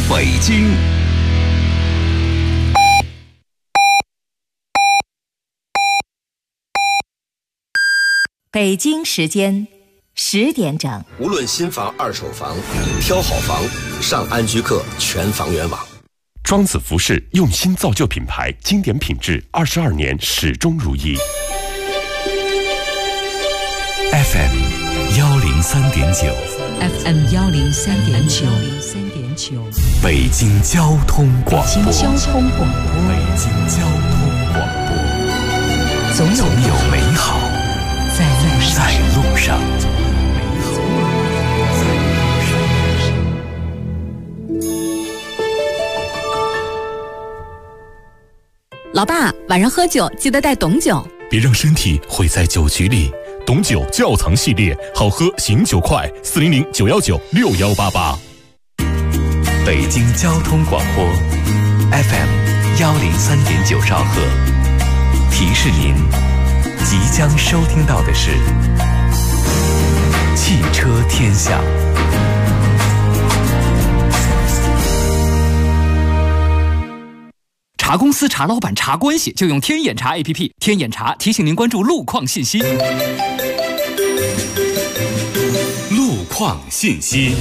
北京。 北京时间10点整。 无论新房、二手房，挑好房，上安居客全房源网。 庄子服饰用心造就品牌，经典品质，22年始终如一。 FM 103.9 FM 103.9 北京交通广播。 北京交通广播，总有美好在路上。 老爸，晚上喝酒记得带董酒， 别让身体毁在酒局里。董酒窖藏系列，好喝醒酒快，400-919-6188。 北京交通广播 FM 103.9兆赫，提示您即将收听到的是汽车天下。 查公司、查老板、查关系，就用天眼查 APP。天眼查提醒您关注路况信息。 路况信息。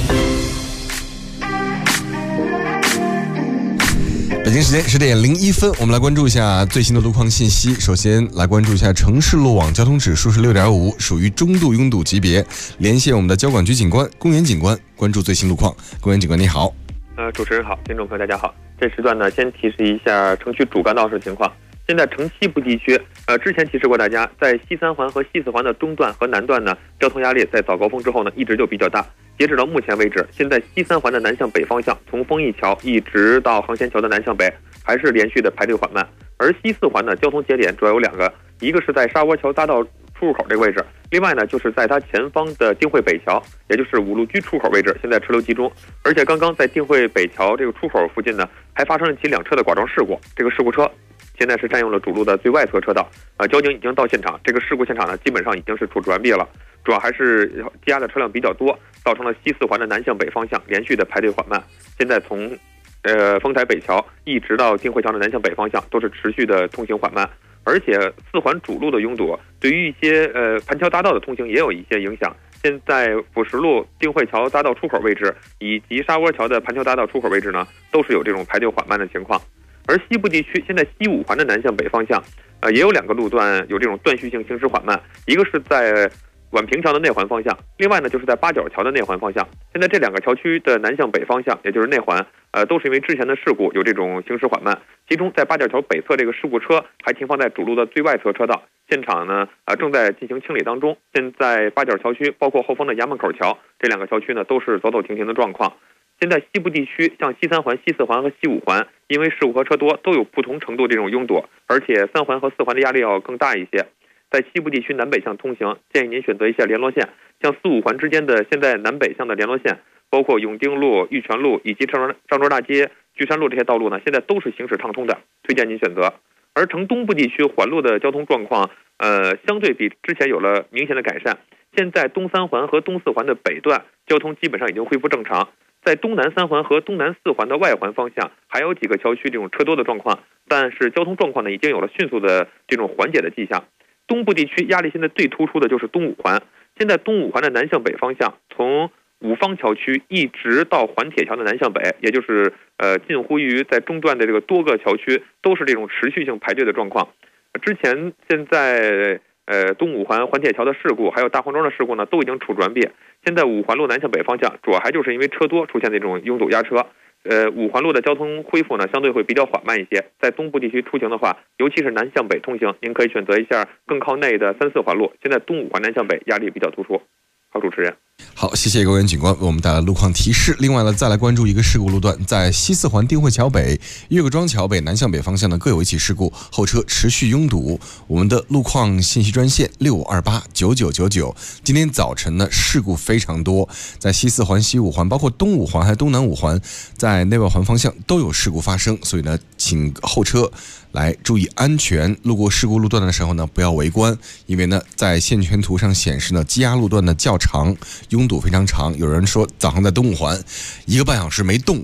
北京时间10点01分，我们来关注一下最新的路况信息。首先来关注一下城市路网交通指数是6.5，属于中度拥堵级别。连线我们的交管局警官公园警官，关注最新路况。公园警官你好。 主持人好，听众朋友大家好。这时段呢，先提示一下城区主干道的情况。现在城西部地区，之前提示过大家，在西三环和西四环的中段和南段呢，交通压力在早高峰之后呢，一直就比较大。截止到目前为止，现在西三环的南向北方向，从丰益桥一直到航仙桥的南向北，还是连续的排队缓慢。而西四环的交通节点主要有2个，一个是在沙窝桥匝道出入口这个位置，另外呢就是在它前方的定慧北桥，也就是五路居出口位置，现在车流集中。而且刚刚在定慧北桥这个出口附近呢，还发生了起2车的剐撞事故。这个事故车现在是占用了主路的最外侧车道，交警已经到现场，这个事故现场呢基本上已经是处置完毕了，主要还是积压的车辆比较多，造成了西四环的南向北方向连续的排队缓慢。现在从丰台北桥一直到定慧桥的南向北方向都是持续的通行缓慢。而且四环主路的拥堵对于一些盘桥匝道的通行也有一些影响。现在辅石路定慧桥匝道出口位置以及沙窝桥的盘桥匝道出口位置呢，都是有这种排队缓慢的情况。而西部地区现在西五环的南向北方向也有2个路段有这种断续性行驶缓慢，一个是在宛平桥的内环方向，另外呢就是在八角桥的内环方向。现在这2个桥区的南向北方向，也就是内环，都是因为之前的事故有这种行驶缓慢。其中在八角桥北侧这个事故车还停放在主路的最外侧车道，现场呢正在进行清理当中。现在八角桥区包括后方的衙门口桥这2个桥区呢都是走走停停的状况。现在西部地区像西三环、西四环和西五环，因为事故和车多，都有不同程度这种拥堵，而且3环和4环的压力要更大一些。在西部地区南北向通行，建议您选择一下联络线，像4、5环之间的现在南北向的联络线，包括永定路、玉泉路以及上庄大街、巨山路这些道路呢，现在都是行驶畅通的，推荐您选择。而城东部地区环路的交通状况，相对比之前有了明显的改善。现在东3环和东4环的北段交通基本上已经恢复正常，在东南3环和东南4环的外环方向，还有几个桥区这种车多的状况，但是交通状况呢已经有了迅速的这种缓解的迹象。东部地区压力现在最突出的就是东5环，现在东5环的南向北方向，从五方桥区一直到环铁桥的南向北，也就是近乎于在中段的这个多个桥区都是这种持续性排队的状况。现在东5环环铁桥的事故还有大黄庄的事故呢都已经处置完毕。现在5环路南向北方向主要还就是因为车多出现这种拥堵压车。5环路的交通恢复呢相对会比较缓慢一些。在东部地区出行的话，尤其是南向北通行，您可以选择一下更靠内的3、4环路。现在东5环南向北压力比较突出。好，主持人。 好，谢谢公园警官为我们带来路况提示。另外呢，再来关注一个事故路段，在西4环定慧桥北、岳各庄桥北南向北方向呢各有一起事故，后车持续拥堵。我们的路况信息专线65289999。今天早晨呢事故非常多，在西4环、西5环，包括东5环还有东南5环，在内外环方向都有事故发生，所以呢，请后车来注意安全。路过事故路段的时候呢，不要围观，因为呢，在线圈图上显示呢，积压路段呢较长，拥堵非常长。有人说早上在东5环1个半小时没动，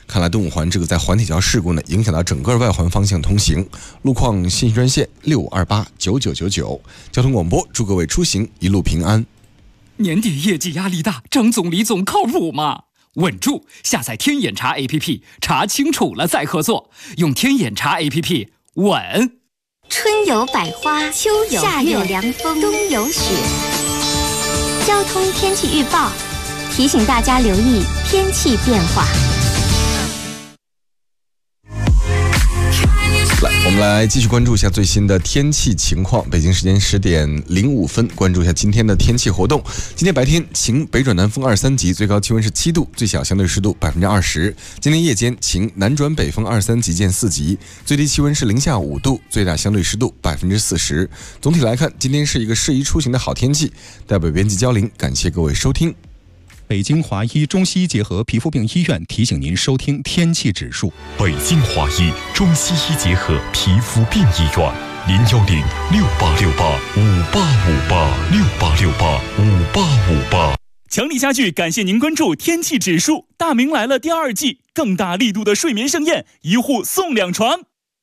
看来东五环这个在环铁桥事故呢，影响到整个外环方向通行。路况信息专线65289999，交通广播，祝各位出行一路平安。 年底业绩压力大，张总李总靠谱吗？稳住！下载天眼查 APP， 查清楚了再合作。用天眼查 APP， 稳。 春有百花，秋有夏有凉风，冬有雪。交通天气预报提醒大家留意天气变化。 我们来继续关注一下最新的天气情况。北京时间10点05分，关注一下今天的天气活动。今天白天晴，北转南风2、3级，最高气温是7度，最小相对湿度20%。今天夜间晴，南转北风2、3级见4级，最低气温是零下5度，最大相对湿度40%。总体来看，今天是一个适宜出行的好天气。代表编辑焦玲，感谢各位收听。 北京华医中西医结合皮肤病医院提醒您收听天气指数。 北京华医中西医结合皮肤病医院，0106868586868685858。 强力家具感谢您关注天气指数。大明来了第2季，更大力度的睡眠盛宴，1户送2床。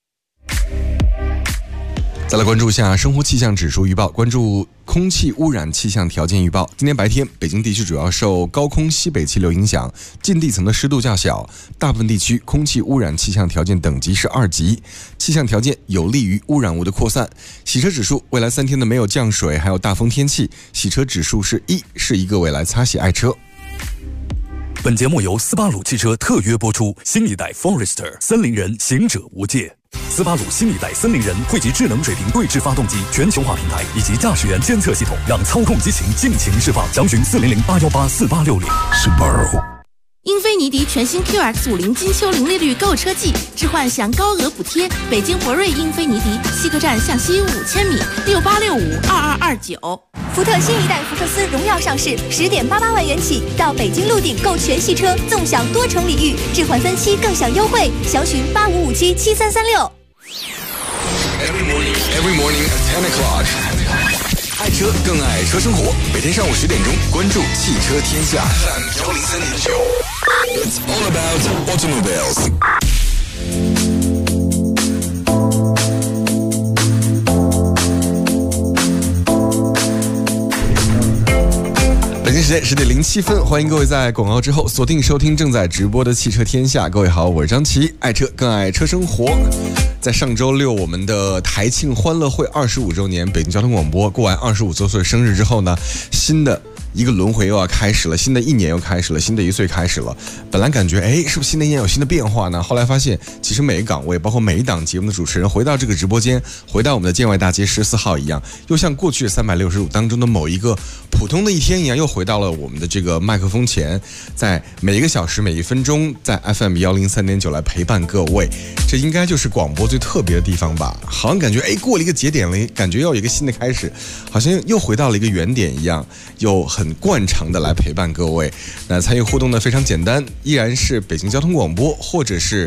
再来关注一下生活气象指数预报，关注空气污染气象条件预报。今天白天，北京地区主要受高空西北气流影响，近地层的湿度较小，大部分地区空气污染气象条件等级是2级，气象条件有利于污染物的扩散。洗车指数，未来3天的没有降水，还有大风天气，洗车指数是1，适宜各位来擦洗爱车。 本节目由斯巴鲁汽车特约播出，新一代 Forester 森林人，行者无界。斯巴鲁新一代森林人汇集智能水平对置发动机、全球化平台以及驾驶员监测系统，让操控激情尽情释放。详询400-818-4860。Subaru。 英菲尼迪全新 QX50金秋零利率购车季，置换享高额补贴。北京博瑞英菲尼迪西客站向西5000米，68652229。 福特新一代福克斯荣耀上市，10.88万元起，到北京陆鼎购全系车，纵享多重礼遇，置换分期更享优惠，详询85577336。 Every morning at 10 o'clock。爱车更爱车生活，每天上午10点钟，关注汽车天下 FM103.9。It's all about automobiles。北京时间10点07分，欢迎各位在广告之后锁定收听正在直播的汽车天下。各位好，我是张琪，爱车更爱车生活。在上周六，我们的台庆欢乐会25周年，北京交通广播过完25周岁生日之后呢，新的一个轮回又要开始了，新的一年又开始了，新的1岁开始了。本来感觉是不是新的一年有新的变化呢？后来发现，其实每个岗位，包括每一档节目的主持人，回到这个直播间，回到我们的建外大街14号一样，又像过去365当中的某一个普通的一天一样，又回到了我们的这个麦克风前，在每一个小时每1分钟，在 FM103.9 来陪伴各位。这应该就是广播最特别的地方吧？好像感觉过了一个节点了，感觉要有一个新的开始，好像又回到了一个原点一样，又很惯常的来陪伴各位。那参与互动呢非常简单，依然是北京交通广播或者是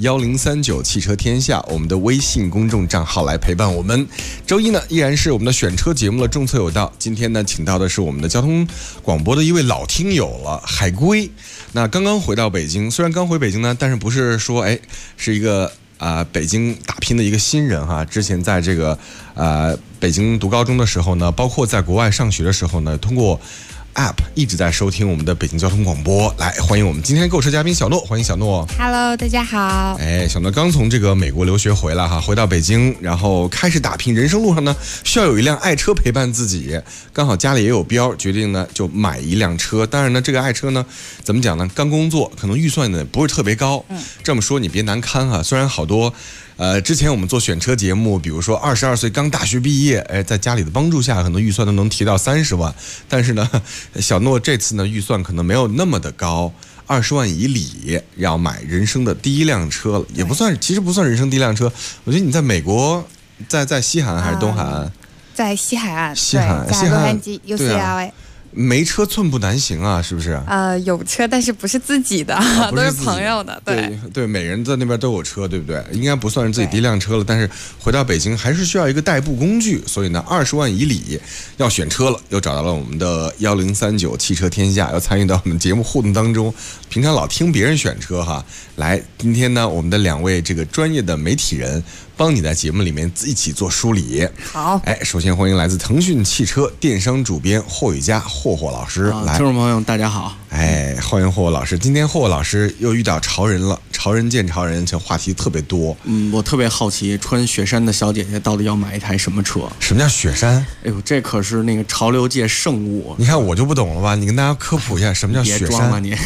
1039汽车天下我们的微信公众账号来陪伴我们。周一呢依然是我们的选车节目了，众策有道。今天呢请到的是我们的交通广播的一位老听友了，海龟。那刚刚回到北京，虽然刚回北京呢，但是不是说是一个北京打拼的一个新人哈。之前在这个北京读高中的时候呢，包括在国外上学的时候呢，通过 App 一直在收听我们的北京交通广播。来，欢迎我们今天的购车嘉宾小诺，欢迎小诺。 Hello， 大家好。 小诺刚从这个美国留学回来哈，回到北京，然后开始打拼。人生路上呢，需要有一辆爱车陪伴自己。刚好家里也有标，决定呢就买一辆车。当然呢，这个爱车呢，怎么讲呢？刚工作，可能预算呢不是特别高。这么说你别难堪哈。虽然好多。之前我们做选车节目，比如说22岁刚大学毕业，在家里的帮助下，可能预算都能提到30万。但是呢，小诺这次呢，预算可能没有那么的高，20万以里要买人生的第一辆车了，也不算，其实不算人生第一辆车。我觉得你在美国，在西海岸还是东海岸？ 在西海岸， 西海岸， 在洛杉矶 UCLA。 没车寸步难行啊，是不是？ 有车，但是不是自己的，都是朋友的。 对，每人在那边都有车，对不对？应该不算是自己第一辆车了，但是回到北京还是需要一个代步工具，所以呢，20万以里要选车了，又找到了我们的1039汽车天下，要参与到我们节目互动当中。平常老听别人选车哈，来，今天呢，我们的2位这个专业的媒体人帮你在节目里面一起做梳理。 好， 首先欢迎来自腾讯汽车电商主编霍宇佳霍老师。来， 听众朋友大家好。 欢迎霍老师。今天霍老师又遇到潮人了，潮人见潮人，这话题特别多。 我特别好奇，穿雪山的小姐姐到底要买一台什么车？ 什么叫雪山？ 哎呦，这可是那个潮流界圣物。 你看我就不懂了吧？你跟大家科普一下什么叫雪山。 别装了你。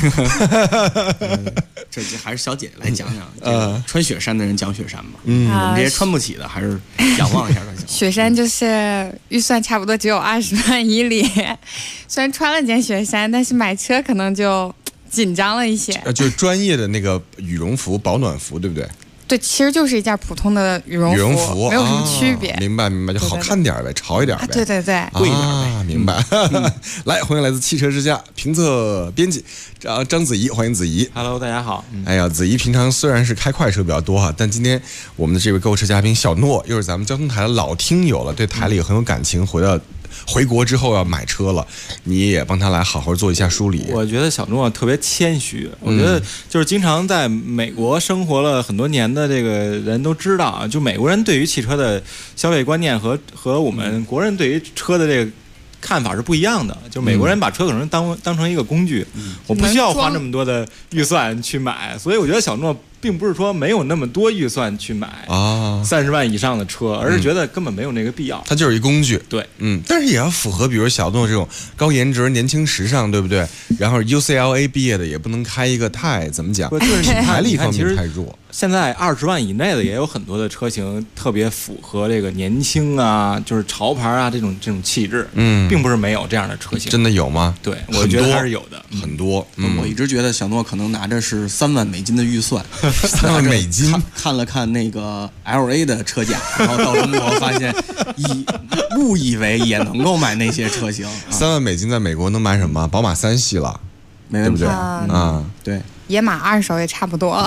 这还是小姐姐来讲讲，穿雪山的人讲雪山吧。我们这些穿不起的还是仰望一下就行。 雪山就是预算差不多只有20万以里，虽然穿了件雪山，但是买车可能就紧张了一些。 就是专业的那个羽绒服、保暖服，对不对？ 对，其实就是一件普通的羽绒服，没有什么区别。 明白，就好看点呗，潮一点呗。 对， 贵一点呗。明白。来，欢迎来自汽车之家评测编辑张子怡，欢迎子怡。 Hello， 大家好。 哎呀，子怡平常虽然是开快车比较多哈，但今天我们的这位购车嘉宾小诺又是咱们交通台的老听友了，对台里也很有感情，回国之后要买车了，你也帮他来好好做一下梳理。 我觉得小诺特别谦虚，我觉得就是经常在美国生活了很多年的这个人都知道啊，就美国人对于汽车的消费观念和我们国人对于车的这个看法是不一样的。就美国人把车可能当成一个工具，我不需要花那么多的预算去买，所以我觉得小诺并不是说没有那么多预算去买30万以上的车，而是觉得根本没有那个必要。 它就是一工具。 对， 但是也要符合，比如小诺这种高颜值、年轻时尚，对不对？然后 UCLA 毕业的也不能开一个太怎么讲，品牌力方面太弱。 现在20万以内的也有很多的车型特别符合这个年轻啊，就是潮牌啊这种气质。并不是没有这样的车型。 真的有吗？ 对，我觉得还是有的， 很多。 我一直觉得小诺可能拿着是3万美金的预算。 3万美金， 看了看那个 LA 的车价，然后到中国发现误以为也能够买那些车型。 3万美金在美国能买什么？宝马3系了， 对不对？ 对。 野马2手也差不多。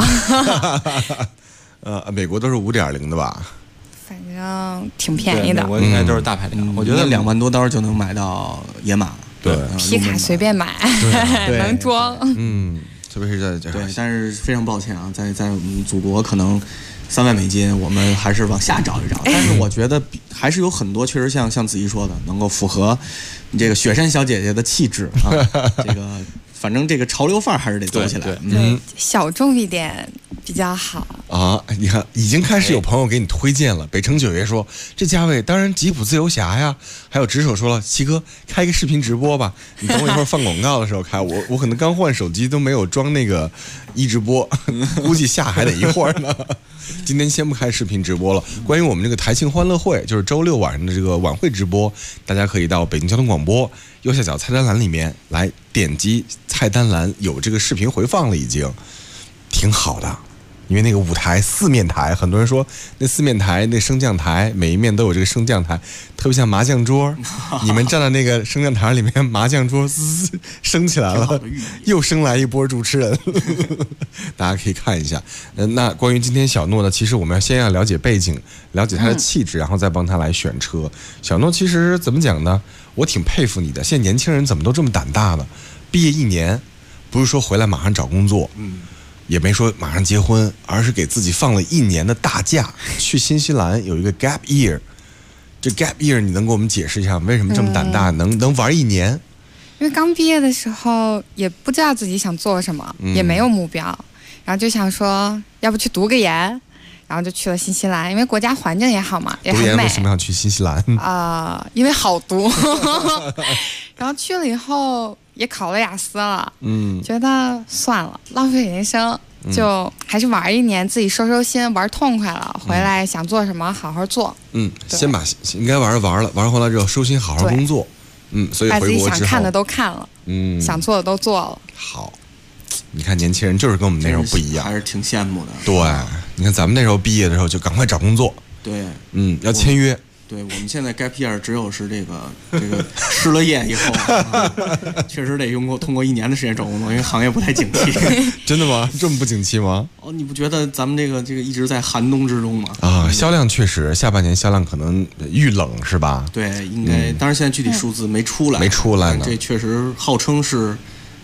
美国都是5.0的吧？ 反正挺便宜的。 美国应该都是大排量，我觉得 2万多刀就能买到野马。 对， 皮卡随便买，能装。 特别是在这。 对，但是非常抱歉啊，在我们祖国可能3万美金，我们还是往下找一找。但是我觉得还是有很多确实像子怡说的，能够符合你这个雪山小姐姐的气质啊。这个反正这个潮流范儿还是得走起来。 对，小众一点比较好啊！你看，已经开始有朋友给你推荐了。北城九爷说，这价位当然吉普自由侠呀。还有直手说了，齐哥开个视频直播吧，你等我一会儿放广告的时候开。我可能刚换手机都没有装那个直播，估计下还得一会儿呢。今天先不开视频直播了。关于我们这个台庆欢乐会，就是周6晚上的这个晚会直播，大家可以到北京交通广播右下角菜单栏里面来点击菜单栏，有这个视频回放了，已经挺好的。因为那个舞台4面台，很多人说那4面台那升降台每一面都有这个升降台，特别像麻将桌。你们站在那个升降台里面，麻将桌滋升起来了，又升来一波主持人。大家可以看一下。那关于今天小诺呢，其实我们先要了解背景，了解他的气质，然后再帮他来选车。小诺其实怎么讲呢？我挺佩服你的。现在年轻人怎么都这么胆大呢？毕业1年，不是说回来马上找工作，也没说马上结婚，而是给自己放了1年的大假，去新西兰有一个 gap year。这 gap year 你能给我们解释一下为什么这么胆大，能玩1年？ 因为刚毕业的时候也不知道自己想做什么，也没有目标，然后就想说要不去读个研，然后就去了新西兰，因为国家环境也好嘛，也很美。 读研为什么要去新西兰？ 因为好读。然后去了以后也考了雅思了，觉得算了，浪费人生，就还是玩1年，自己收心，玩痛快了，回来想做什么好好做。 先把应该玩了，玩回来之后收心，好好工作。所以回国之后把自己想看的都看了，想做的都做了。 好，你看年轻人就是跟我们那时候不一样， 还是挺羡慕的。 对，你看咱们那时候毕业的时候就赶快找工作。 对， 要签约。 对，我们现在 gap year 只有是这个失了业以后，确实得通过1年的时间找工作，因为行业不太景气。 真的吗？这么不景气吗？ 哦，你不觉得咱们这个一直在寒冬之中吗？ 啊，销量确实下半年销量可能遇冷是吧？ 对，应该，当然现在具体数字没出来， 呢。 这确实号称是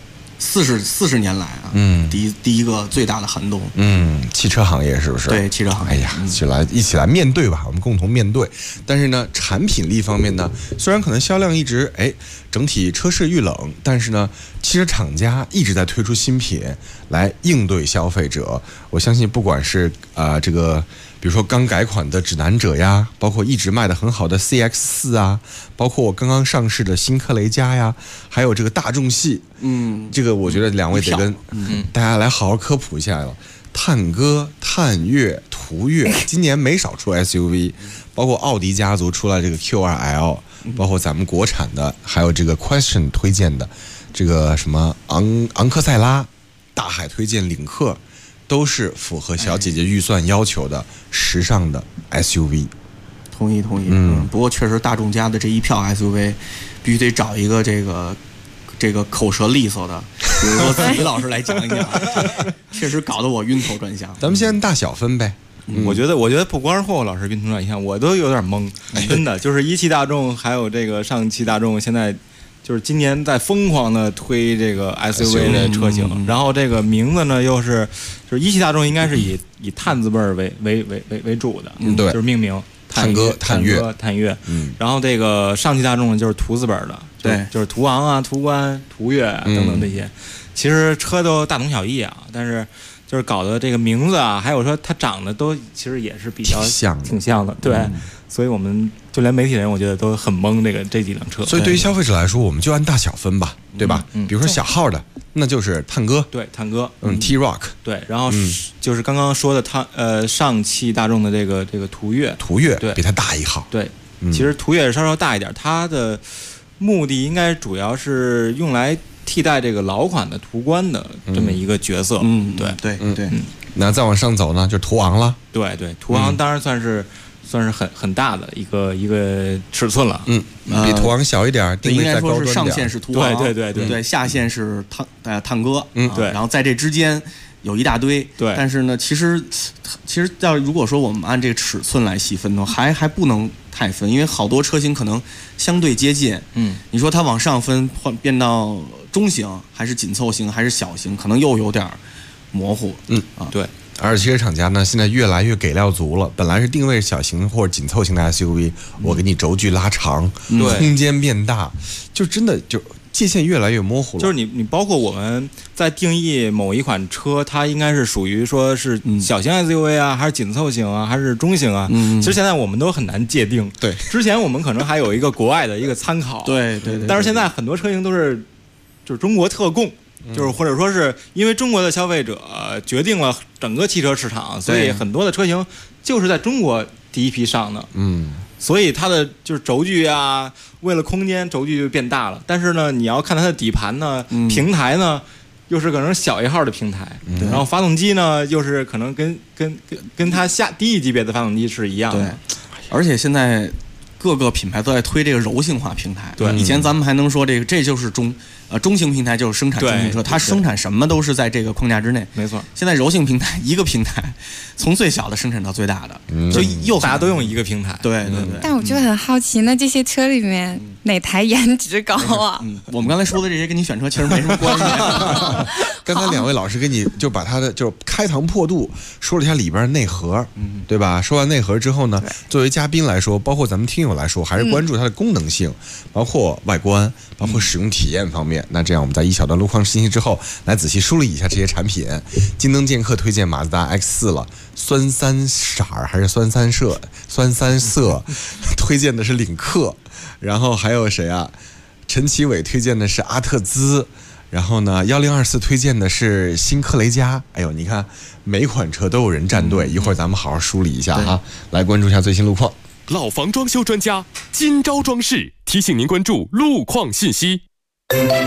40年来啊，第一个最大的寒冬。 汽车行业是不是？ 对，汽车行业。 哎呀，一起来面对吧，我们共同面对。但是呢，产品力方面呢，虽然可能销量一直整体车市遇冷，但是呢，汽车厂家一直在推出新品来应对消费者。我相信，不管是比如说刚改款的指南者呀，包括一直卖的很好的 CX-4啊，包括我刚刚上市的新科雷嘉呀，还有这个大众系，这个我觉得两位得跟大家来好好科普一下了。探歌、探岳、途岳今年没少出 SUV， 包括奥迪家族出来这个 Q2L， 包括咱们国产的，还有这个 Question 推荐的这个什么昂克赛拉，大海推荐领克，都是符合小姐姐预算要求的时尚的 SUV。 同意。不过确实大众家的这一票 SUV， 必须得找一个这个口舌利索的，比如说子怡老师来讲一讲，确实搞得我晕头转向。 咱们先大小分呗。 我觉得不光是霍霍老师晕头转向，我都有点懵，真的就是一汽大众还有这个上汽大众现在。就是今年在疯狂的推这个 SUV 的车型，然后这个名字呢又是，就是一汽大众应该是以探字辈儿为主的， 对， 就是命名探歌、探岳，然后这个上汽大众呢就是途字辈的， 对， 就是途昂啊、途观、途岳等等这些，其实车都大同小异啊，但是就是搞的这个名字啊，还有说它长得都其实也是比较挺像的，对。所以我们就连媒体人我觉得都很懵这几辆车。 所以对于消费者来说，我们就按大小分吧，对吧？比如说小号的，那就是探歌， 对，探歌， T-Roc， 对，然后就是刚刚说的上汽大众的这个途岳，对， 比它大一号， 对，其实途岳稍稍大一点，它的目的应该主要是用来替代这个老款的途观的这么一个角色， 对。 那再往上走呢，就是途昂了， 对，途昂当然算是很大的一个尺寸了， 比途昂小一点， 应该说是上限是途昂， 对， 下限是探歌， 对， 然后在这之间有一大堆， 对， 但是呢，其实如果说我们按这个尺寸来细分的话，还不能太分，因为好多车型可能相对接近，你说它往上分变到中型还是紧凑型还是小型，可能又有点模糊， 对。 而且汽车厂家呢，现在越来越给料足了。本来是定位小型或者紧凑型的 SUV，我给你轴距拉长，空间变大，就真的就界限越来越模糊了。 就是你包括我们在定义某一款车，它应该是属于说是小型 SUV 啊，还是紧凑型啊，还是中型啊？其实现在我们都很难界定。 对， 之前我们可能还有一个国外的一个参考。 对。 但是现在很多车型都是就是中国特供。就是或者说是因为中国的消费者决定了整个汽车市场，所以很多的车型就是在中国第一批上的，所以它的就是轴距啊，为了空间轴距就变大了。但是呢，你要看它的底盘呢，平台呢，又是可能小一号的平台，然后发动机呢，又是可能跟它低一级别的发动机是一样的。 对，而且现在各个品牌都在推这个柔性化平台。 对， 以前咱们还能说这就是中型平台就是生产中型车，它生产什么都是在这个框架之内。 没错。 现在柔性平台一个平台，从最小的生产到最大的，就又大家都用一个平台。 对。 但我就很好奇，那这些车里面哪台颜值高啊？ 我们刚才说的这些跟你选车其实没什么关系。 刚才两位老师给你就把它的就开膛破肚说了一下里边的内核，对吧？说完内核之后呢，作为嘉宾来说，包括咱们听友来说，还是关注它的功能性，包括外观，包括使用体验方面。那这样我们在一小段路况信息之后，来仔细梳理一下这些产品。金灯剑客推荐马自达 X4 了，酸三色还是酸三色，推荐的是领克。然后还有谁啊？陈其伟推荐的是阿特兹。然后呢，1024推荐的是新科雷嘉。哎呦，你看每款车都有人站队，一会儿咱们好好梳理一下哈，来关注一下最新路况。 老房装修专家金招装饰提醒您关注路况信息。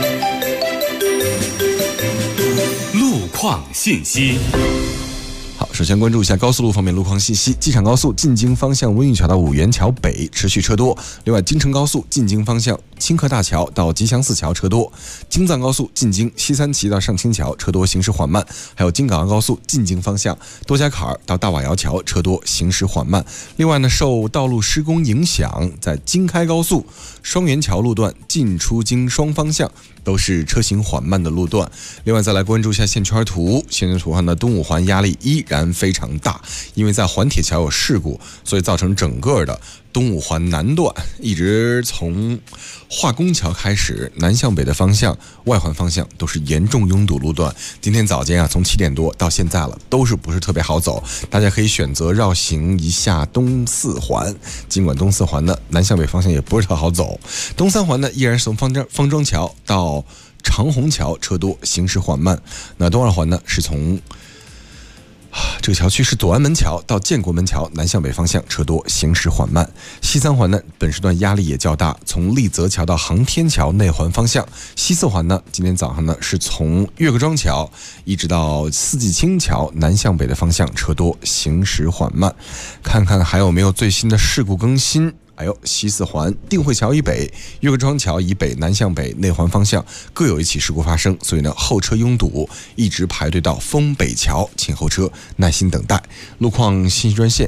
路况信息。 好， 首先关注一下高速路方面路况信息。机场高速进京方向温榆桥到五元桥北持续车多，另外京承高速进京方向清河大桥到吉祥寺桥车多，京藏高速进京西三旗到上清桥车多行驶缓慢，还有京港澳高速进京方向多家坎儿到大瓦窑桥车多行驶缓慢。另外呢，受道路施工影响，在京开高速双元桥路段进出京双方向都是车行缓慢的路段。另外再来关注一下线圈图，线圈图上的东五环压力依然非常大，因为在环铁桥有事故，所以造成整个的东五环南段一直从化工桥开始南向北的方向外环方向都是严重拥堵路段。今天早间从7点多到现在了，都是不是特别好走，大家可以选择绕行一下东四环，尽管东四环的南向北方向也不是特好走。东三环呢依然是从方庄桥到长虹桥车多行驶缓慢。那东二环呢是从这个桥区是左安门桥到建国门桥南向北方向车多行驶缓慢。西三环呢本时段压力也较大，从丽泽桥到航天桥内环方向。西四环呢今天早上呢是从岳各庄桥一直到四季青桥南向北的方向车多行驶缓慢。看看还有没有最新的事故更新。还有西四环定慧桥以北、岳各庄桥以北南向北内环方向各有一起事故发生，所以呢后车拥堵，一直排队到丰北桥，请后车耐心等待。路况信息专线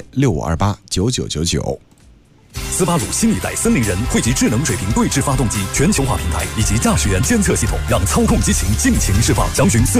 65289999。 斯巴鲁新一代森林人汇集智能水平对置发动机、全球化平台以及驾驶员监测系统，让操控激情尽情释放。详询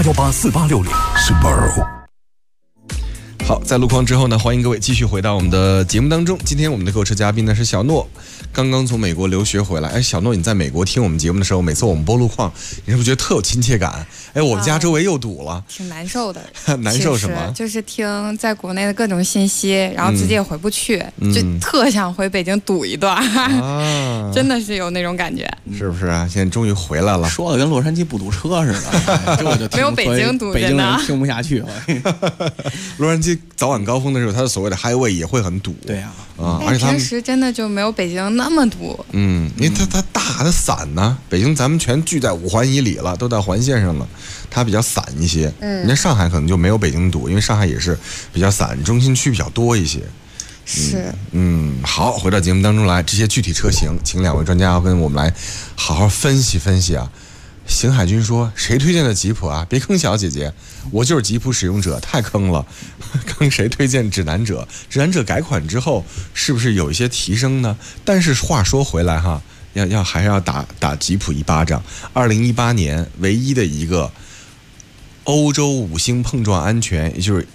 400-818-4860。Subaru。 好，在路况之后呢，欢迎各位继续回到我们的节目当中。今天我们的购车嘉宾呢是小诺，刚刚从美国留学回来。哎，小诺，你在美国听我们节目的时候，每次我们播路况，你是不是觉得特有亲切感？哎，我们家周围又堵了， 挺难受的。 难受什么？ 就是听在国内的各种信息，然后自己也回不去，就特想回北京堵一段，真的是有那种感觉。 是不是啊？现在终于回来了， 说的跟洛杉矶不堵车似的，这我就没有北京堵， 北京人听不下去了。 洛杉矶早晚高峰的时候，它的所谓的 highway 也会很堵。 对呀， 而且平时真的就没有北京那么堵。 因为它大它散呢，北京咱们全聚在5环以里了，都在环线上了，它比较散一些。人家上海可能就没有北京堵，因为上海也是比较散，中心区比较多一些。 是， 好，回到节目当中来，这些具体车型，请2位专家要跟我们来好好分析分析啊。邢海军说：“谁推荐的吉普啊？别坑小姐姐，我就是吉普使用者，太坑了。坑谁推荐指南者？指南者改款之后是不是有一些提升呢？但是话说回来哈，还是要打吉普一巴掌。2018年唯一的一个欧洲5星碰撞安全，也就是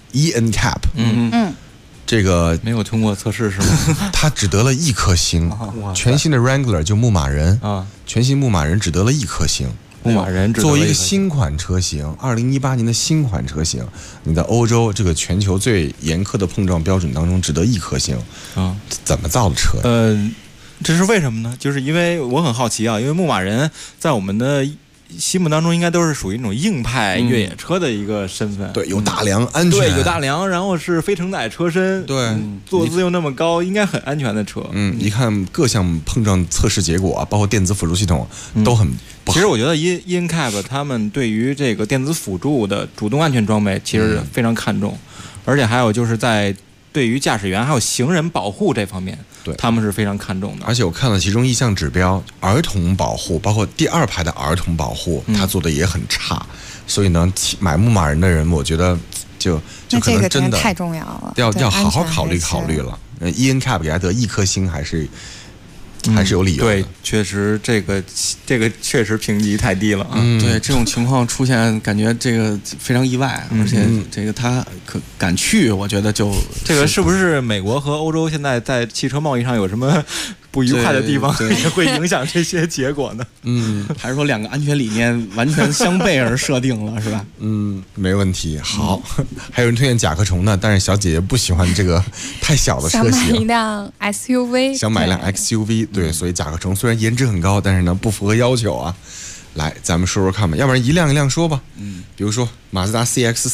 ENCAP，这个没有通过测试是吗？ 他只得了1颗星。全新的 Wrangler 就牧马人啊，全新牧马人只得了1颗星。” 牧马人作为一个新款车型，2018年的新款车型，你在欧洲这个全球最严苛的碰撞标准当中只得1颗星啊，怎么造的车？ 这是为什么呢？就是因为我很好奇啊，因为牧马人在我们的心目当中应该都是属于那种硬派越野车的一个身份， 对，有大梁，安全， 对，有大梁，然后是非承载车身， 对， 坐姿又那么高，应该很安全的车。 一看各项碰撞测试结果，包括电子辅助系统都很不好。 其实我觉得 ENCAP 他们对于这个电子辅助的主动安全装备其实非常看重，而且还有就是在对于驾驶员还有行人保护这方面，对他们是非常看重的。 而且我看了其中一项指标，儿童保护，包括第2排的儿童保护，他做的也很差。所以呢，买牧马人的人，我觉得就可能真的太重要了， 要好好考虑了。ENCAP 给他得1颗星还是有理由的。 对，确实这个确实评级太低了啊。 对，这种情况出现，感觉这个非常意外，而且这个他敢去，我觉得就这个是不是美国和欧洲现在在汽车贸易上有什么不愉快的地方，也会影响这些结果呢？ 还是说2个安全理念完全相悖而设定了，是吧？ 没问题。好，还有人推荐甲壳虫呢，但是小姐姐不喜欢这个太小的车型， 想买一辆 SUV， 想买一辆 XUV， 对，所以甲壳虫虽然颜值很高，但是呢不符合要求啊。来，咱们说说看吧，要不然一辆一辆说吧。比如说马自达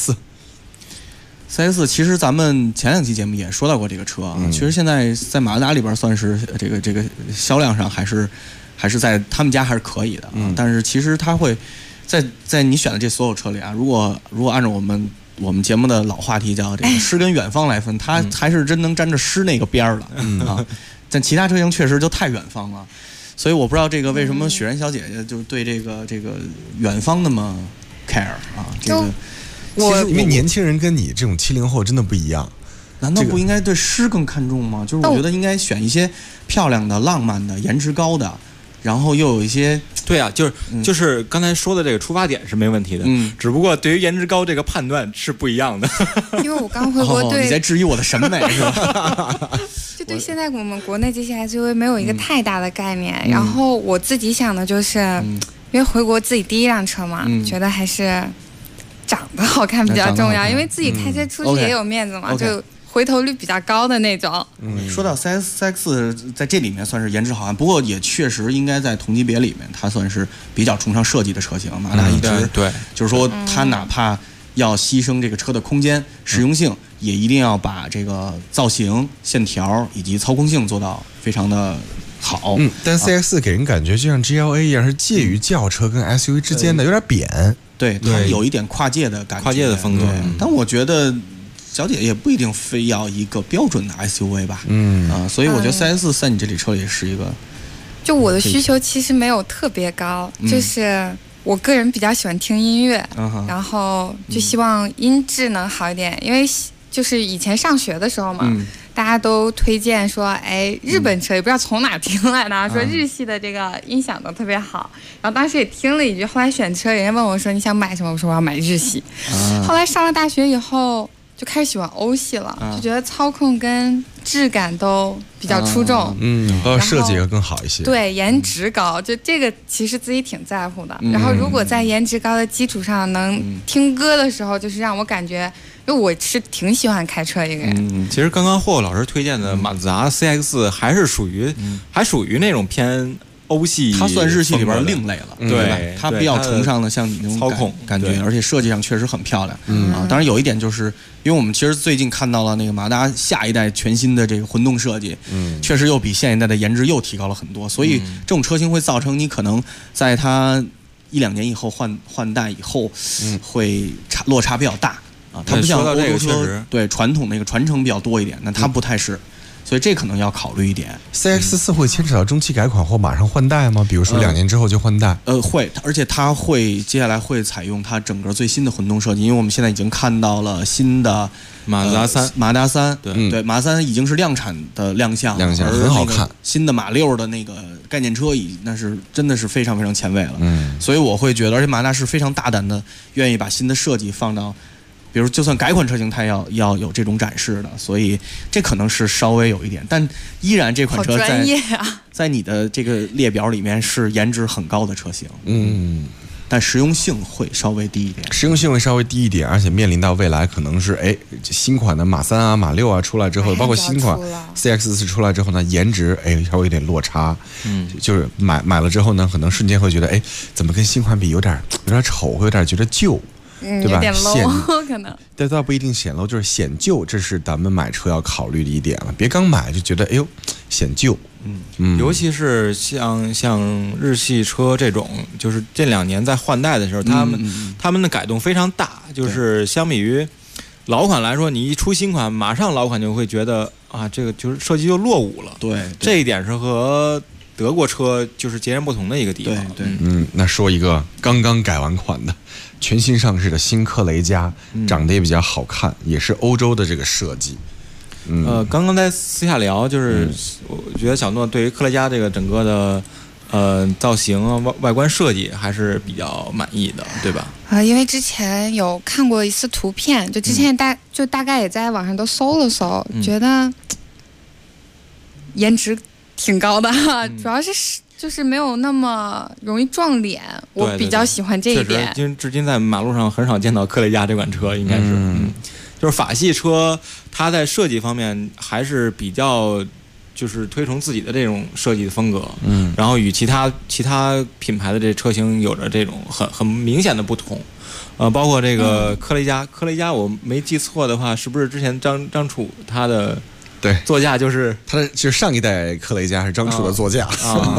CX-4。 其实咱们前2期节目也说到过这个车啊。其实现在在马自达里边算是这个销量上还是在他们家还是可以的。但是其实它会在你选的这所有车里啊，如果按照我们我们节目的老话题叫这个诗跟远方来分，它还是真能沾着诗那个边儿了啊。但其他车型确实就太远方了，所以我不知道这个为什么雪人小姐姐就对这个远方那么 care 啊。这个其实因为年轻人跟你这种70后真的不一样。 难道不应该对诗更看重吗？就是我觉得应该选一些漂亮的、浪漫的、颜值高的，然后又有一些对啊，就是刚才说的这个出发点是没问题的，只不过对于颜值高这个判断是不一样的。 因为我刚回国，对， 你在质疑我的审美是吧？ 就对现在我们国内这些 SUV 没有一个太大的概念，然后我自己想的就是，因为回国自己第一辆车嘛，觉得还是长得好看比较重要，因为自己开车出去也有面子嘛，就回头率比较高的那种。 说到 CX-4在这里面算是颜值好看，不过也确实应该在同级别里面，它算是比较崇尚设计的车型。马达一直对， 就是说它哪怕要牺牲这个车的空间实用性，也一定要把这个造型、线条以及操控性做到非常的好。 但 CX-4给人感觉就像 GLA 一样，是介于轿车跟 SUV 之间的，有点扁。 对，它有一点跨界的感觉， 跨界的风格。 但我觉得小姐也不一定非要一个标准的 SUV 吧，所以我觉得CX-4在你这里车里是一个。 就我的需求其实没有特别高，就是我个人比较喜欢听音乐，然后就希望音质能好一点，因为就是以前上学的时候嘛，大家都推荐说，哎，日本车也不知道从哪听来的，说日系的这个音响都特别好。然后当时也听了一句，后来选车，人家问我说你想买什么，我说我要买日系。后来上了大学以后，就开始喜欢欧系了，就觉得操控跟质感都比较出众， 包括设计也更好一些。 对，颜值高，就这个其实自己挺在乎的。然后如果在颜值高的基础上，能听歌的时候，就是让我感觉，因为我是挺喜欢开车一个人。 其实刚刚霍老师推荐的马自达 CX 还是属于那种偏欧系， 它算日系里边另类了， 对， 它比较崇尚的像你那种操控感觉，而且设计上确实很漂亮。当然有一点就是，因为我们其实最近看到了那个马达下一代全新的这个混动设计，确实又比现一代的颜值又提高了很多，所以这种车型会造成你可能在它1-2年以后换代以后，会落差比较大啊。它不像欧洲车，对传统那个传承比较多一点，那它不太是。所以这可能要考虑一点。 CX-4会牵扯到中期改款或马上换代吗？比如说2年之后就换代？ 会，而且它会接下来会采用它整个最新的混动设计，因为我们现在已经看到了新的马自达3， 马达3，对，马3已经是量产的亮相很好看。 新的马6的那个概念车那是真的是非常非常前卫了。所以我会觉得，而且马达是非常大胆的，愿意把新的设计放到。比如，就算改款车型，它要有这种展示的，所以这可能是稍微有一点，但依然这款车在你的这个列表里面是颜值很高的车型，但实用性会稍微低一点。 实用性会稍微低一点，而且面临到未来可能是新款的马3啊、马6啊出来之后，包括新款 CX-4出来之后呢，颜值稍微有点落差，就是买了之后呢，可能瞬间会觉得怎么跟新款比有点丑，会有点觉得旧。对吧？ 有点 low 可能， 但倒不一定显 low， 就是显旧，这是咱们买车要考虑的一点了。别刚买就觉得显旧， 尤其是像日系车这种，就是这2年在换代的时候，他们的改动非常大，就是相比于老款来说，你一出新款，马上老款就会觉得啊，这个就是设计就落伍了。 对， 这一点是和德国车就是截然不同的一个地方。 对， 那说一个刚刚改完款的。全新上市的新科雷嘉，长得也比较好看，也是欧洲的这个设计。 刚刚在私下聊，就是我觉得小诺对于科雷嘉这个整个的造型啊、外观设计还是比较满意的，对吧？ 因为之前有看过一次图片，就之前大概也在网上都搜了搜，觉得颜值挺高的，主要是。就是没有那么容易撞脸，我比较喜欢这一点。 因为至今在马路上很少见到科雷嘉这款车，应该是，就是法系车，它在设计方面还是比较，就是推崇自己的这种设计的风格，然后与其他品牌的这车型有着这种很明显的不同，包括这个科雷嘉，我没记错的话，是不是之前张楚他的？ 对， 座驾就是它就是上一代科雷嘉是张楚的座驾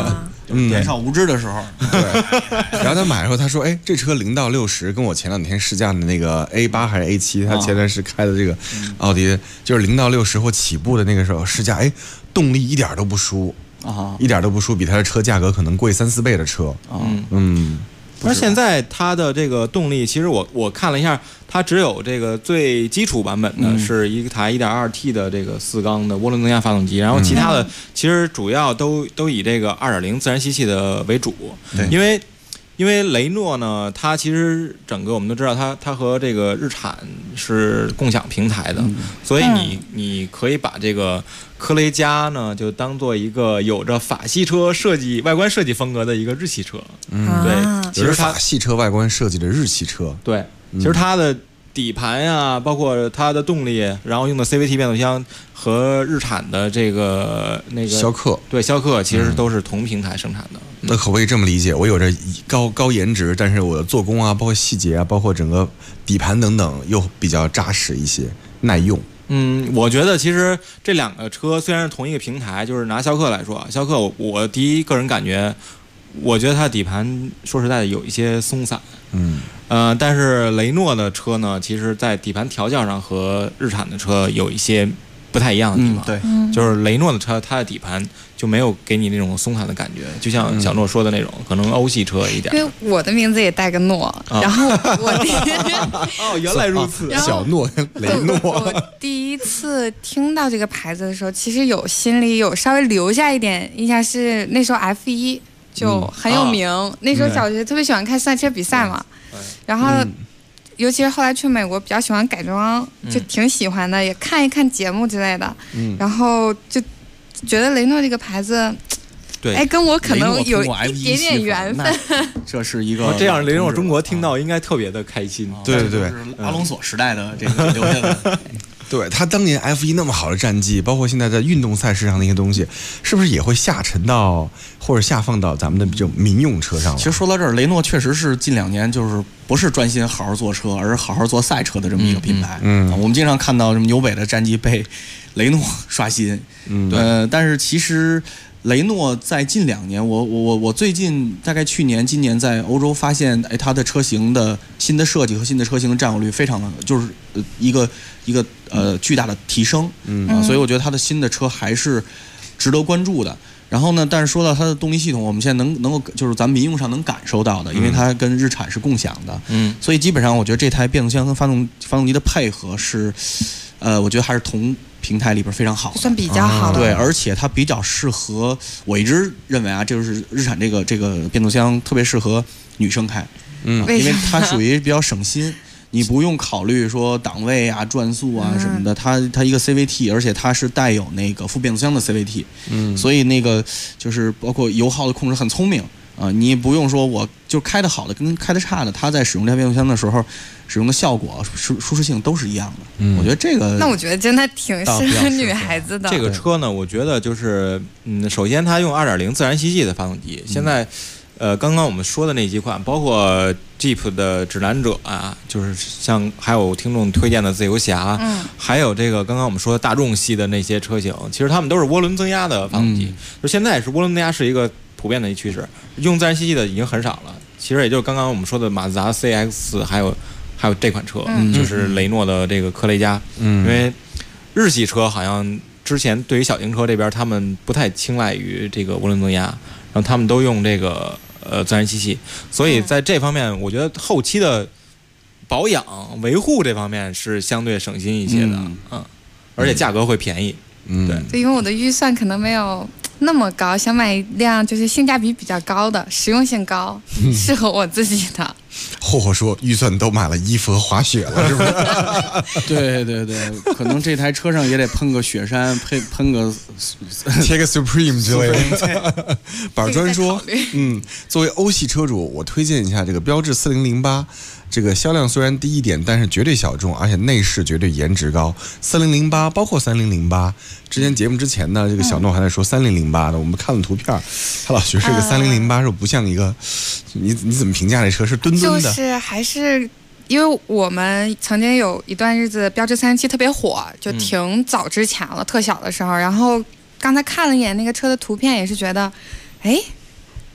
年少无知的时候。 对，然后他买的时候他说，哎，这车0到60跟我前2天试驾的那个 A8还是 A7，他前段时开的这个奥迪，就是0到60或起步的那个时候试驾，哎，动力一点都不输啊，一点都不输，比他的车价格可能贵3-4倍的车。 而现在它的这个动力，其实我看了一下，它只有这个最基础版本的是一台 1.2T 的这个4缸的涡轮增压发动机，然后其他的其实主要都以这个2.0自然吸气的为主。因为雷诺呢，它其实整个我们都知道它和这个日产是共享平台的，所以你可以把这个科雷嘉呢就当做一个有着法系车外观设计风格的一个日系车。对， 其实法系车外观设计的日系车。 对，其实它的底盘呀，包括它的动力，然后用的 CVT 变速箱和日产的这个逍客， 对，逍客其实都是同平台生产的。 那可不可以这么理解？我有着高颜值，但是我的做工啊，包括细节啊，包括整个底盘等等，又比较扎实一些，耐用。 我觉得其实这2个车虽然是同一个平台，就是拿逍客来说，逍客我第一个人感觉，我觉得它的底盘说实在的有一些松散。但是雷诺的车呢，其实在底盘调教上和日产的车有一些不太一样的地方。 对， 就是雷诺的车，它的底盘就没有给你那种松散的感觉，就像小诺说的那种，可能欧系车一点。 因为我的名字也带个诺，然后我原来如此， 小诺雷诺。 我第一次听到这个牌子的时候，其实心里有稍微留下一点印象，是那时候 F1就很有名，那时候小学特别喜欢看赛车比赛嘛，然后尤其是后来去美国比较喜欢改装，就挺喜欢的，也看一看节目之类的，然后就觉得雷诺这个牌子， 对， 跟我可能有一点点缘分。 这是一个这样，雷诺中国听到应该特别的开心。 对， 阿隆索时代的这个留下的。 对，他当年 F1那么好的战绩，包括现在在运动赛事上的一些东西，是不是也会下沉到或者下放到咱们的这种民用车上了？ 其实说到这儿，雷诺确实是近2年就是不是专心好好做车，而是好好做赛车的这么一个品牌。我们经常看到什么纽北的战绩被雷诺刷新。但是其实雷诺在近2年，我最近大概去年、今年在欧洲发现，它的车型的新的设计和新的车型的占有率非常的，就是一个巨大的提升。所以我觉得它的新的车还是值得关注的。然后呢，但是说到它的动力系统，我们现在能够就是咱们民用上能感受到的，因为它跟日产是共享的。所以基本上我觉得这台变速箱跟发动机的配合是，我觉得还是同平台里边非常好的， 算比较好的。 对，而且它比较适合，我一直认为啊，就是日产这个变速箱特别适合女生开，因为它属于比较省心。你不用考虑说档位啊、转速啊什么的，它一个 CVT， 而且它是带有那个副变速箱的 CVT，所以那个就是包括油耗的控制很聪明啊，你不用说我就开得好的跟开得差的，它在使用这台变速箱的时候使用的效果、舒适性都是一样的。我觉得这个， 那我觉得真的挺适合女孩子的。 这个车呢，我觉得就是首先它用 2.0 自然吸气的发动机，现在。刚刚我们说的那几款，包括 Jeep 的指南者啊，就是像还有听众推荐的自由侠，还有这个刚刚我们说的大众系的那些车型，其实他们都是涡轮增压的发动机。就现在是涡轮增压是一个普遍的一趋势，用自然吸气的已经很少了。其实也就是刚刚我们说的马自达 CX， 还有这款车，就是雷诺的这个科雷嘉。因为日系车好像之前对于小型车这边他们不太青睐于这个涡轮增压，然后他们都用这个。自然吸气，所以在这方面，我觉得后期的保养维护这方面是相对省心一些的，而且价格会便宜。 对，因为我的预算可能没有那么高，想买一辆就是性价比比较高的，实用性高，适合我自己的。 霍霍说预算都买了衣服和滑雪了，是不是？ 对，可能这台车上也得喷个雪山，喷个贴个 Supreme 之类的。板砖说，作为欧系车主，我推荐一下这个标致4008。这个销量虽然低一点，但是绝对小众，而且内饰绝对颜值高。4008包括3008，之前节目之前呢，这个小诺还在说3008的，我们看了图片，他老觉得这个3008是不像一个，你怎么评价这车是墩墩的？ 就是还是。因为我们曾经有一段日子标致307特别火，就挺早之前了，特小的时候。然后刚才看了一眼那个车的图片，也是觉得，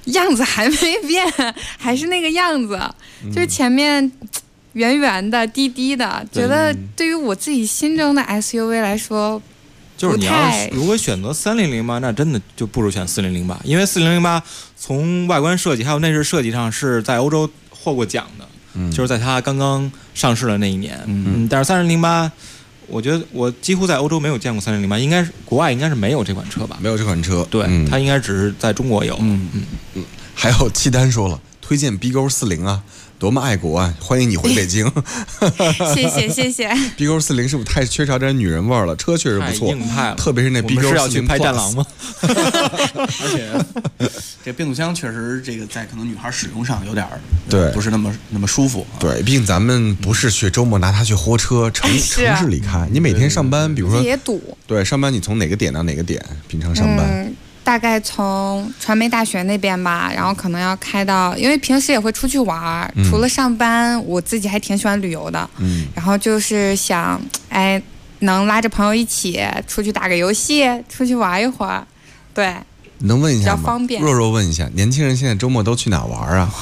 样子还没变，还是那个样子，就是前面圆圆的、低低的，觉得对于我自己心中的 SUV 来说， 就是你要如果选择3008，那真的就不如选4008，因为4008从外观设计还有内饰设计上是在欧洲获过奖的，就是在它刚刚上市的那一年。但是3008，我觉得我几乎在欧洲没有见过3008，应该是国外应该是没有这款车吧？ 没有这款车， 对，它应该只是在中国有。 还有契丹说了，推荐 B 勾40啊。多么爱国啊！欢迎你回北京。 谢谢。 B 勾40是不是太缺少点女人味了？车确实不错， 硬派了， 特别是那 B 勾40。 是要去拍战狼吗？ 而且这变速箱确实这个在可能女孩使用上有点对， 不是那么舒服。 对，毕竟咱们不是去周末拿它去豁车，城市里开。你每天上班，比如说也堵。 对，上班你从哪个点到哪个点？平常上班。 大概从传媒大学那边吧，然后可能要开到，因为平时也会出去玩，除了上班，我自己还挺喜欢旅游的。然后就是想，能拉着朋友一起出去打个游戏，出去玩一会儿。对， 能问一下吗？ 比较方便。 若若问一下，年轻人现在周末都去哪玩啊？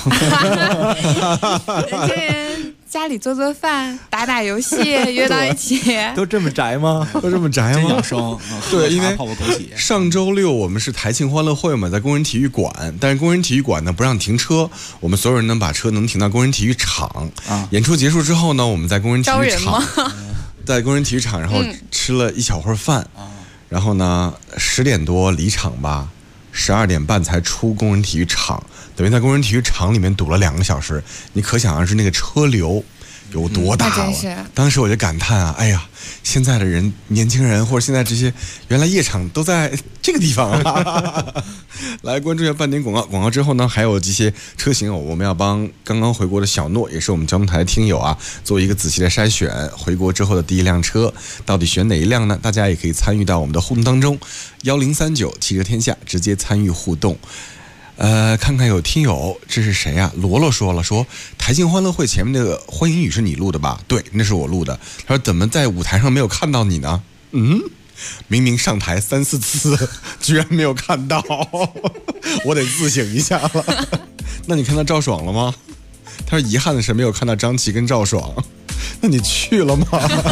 年轻人家里做做饭，打打游戏，约到一起。 都这么宅吗？ 真养生。 对，因为泡个枸杞。 上周六我们是台庆欢乐会嘛，在工人体育馆，但是工人体育馆呢不让停车，我们所有人能把车能停到工人体育场。演出结束之后呢，我们在工人体育场，在工人体育场，然后吃了一小会儿饭，然后呢10点多离场吧。12点半才出工人体育场，等于在工人体育场里面堵了2个小时，你可想而知那个车流有多大了。当时我就感叹啊，哎呀，现在的人，年轻人或者现在这些原来夜场都在这个地方啊。来关注一下半点广告，广告之后呢，还有这些车型我们要帮刚刚回国的小诺，也是我们交通台的听友啊，做一个仔细的筛选。回国之后的第一辆车，到底选哪一辆呢？大家也可以参与到我们的互动当中，1039汽车天下直接参与互动。看看有听友，这是谁啊？罗罗说了，说台庆欢乐会前面那个欢迎语是你录的吧？对，那是我录的。他说怎么在舞台上没有看到你呢？明明上台3、4次，居然没有看到，我得自省一下了。那你看到赵爽了吗？他说遗憾的是没有看到张琪跟赵爽。那你去了吗？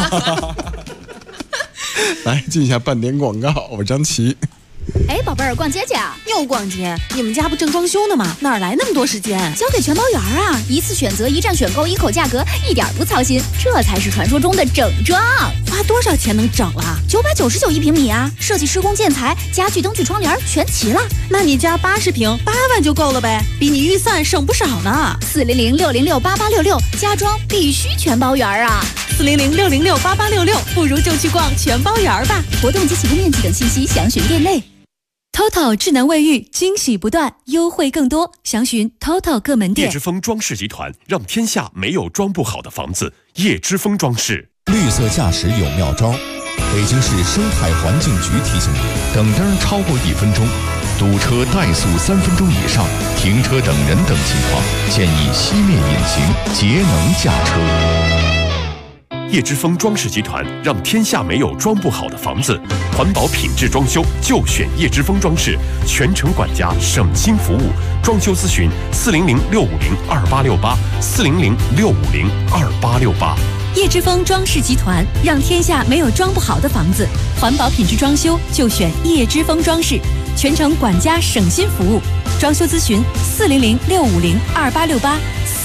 来进一下半点广告，我是张琪。 哎，宝贝儿，逛街去啊？ 又逛街？你们家不正装修呢吗？哪来那么多时间？ 交给全包园啊！一次选择，一站选购，一口价格，一点不操心，这才是传说中的整装。 花多少钱能整了 ？999一平米啊！设计、施工、建材、家具、灯具、窗帘全齐了。 那你家80平8万就够了呗，比你预算省不少呢。 400-606-8866，家装必须全包园啊 ！400-606-8866，不如就去逛全包园吧。 活动及起步面积等信息详询店内。 TOTO 智能卫浴，惊喜不断，优惠更多，详询 TOTO 各门店。 叶之峰装饰集团，让天下没有装不好的房子。叶之峰装饰， 绿色驾驶有妙招。北京市生态环境局提醒你：等灯超过1分钟，堵车怠速3分钟以上，停车等人等情况，建议熄灭引擎，节能驾车。 叶之峰装饰集团，让天下没有装不好的房子。环保品质装修就选叶之峰装饰，全程管家，省心服务。装修咨询400-650-2868 400-650-2868。 叶之峰装饰集团，让天下没有装不好的房子。环保品质装修就选叶之峰装饰，全程管家，省心服务。装修咨询400-650-2868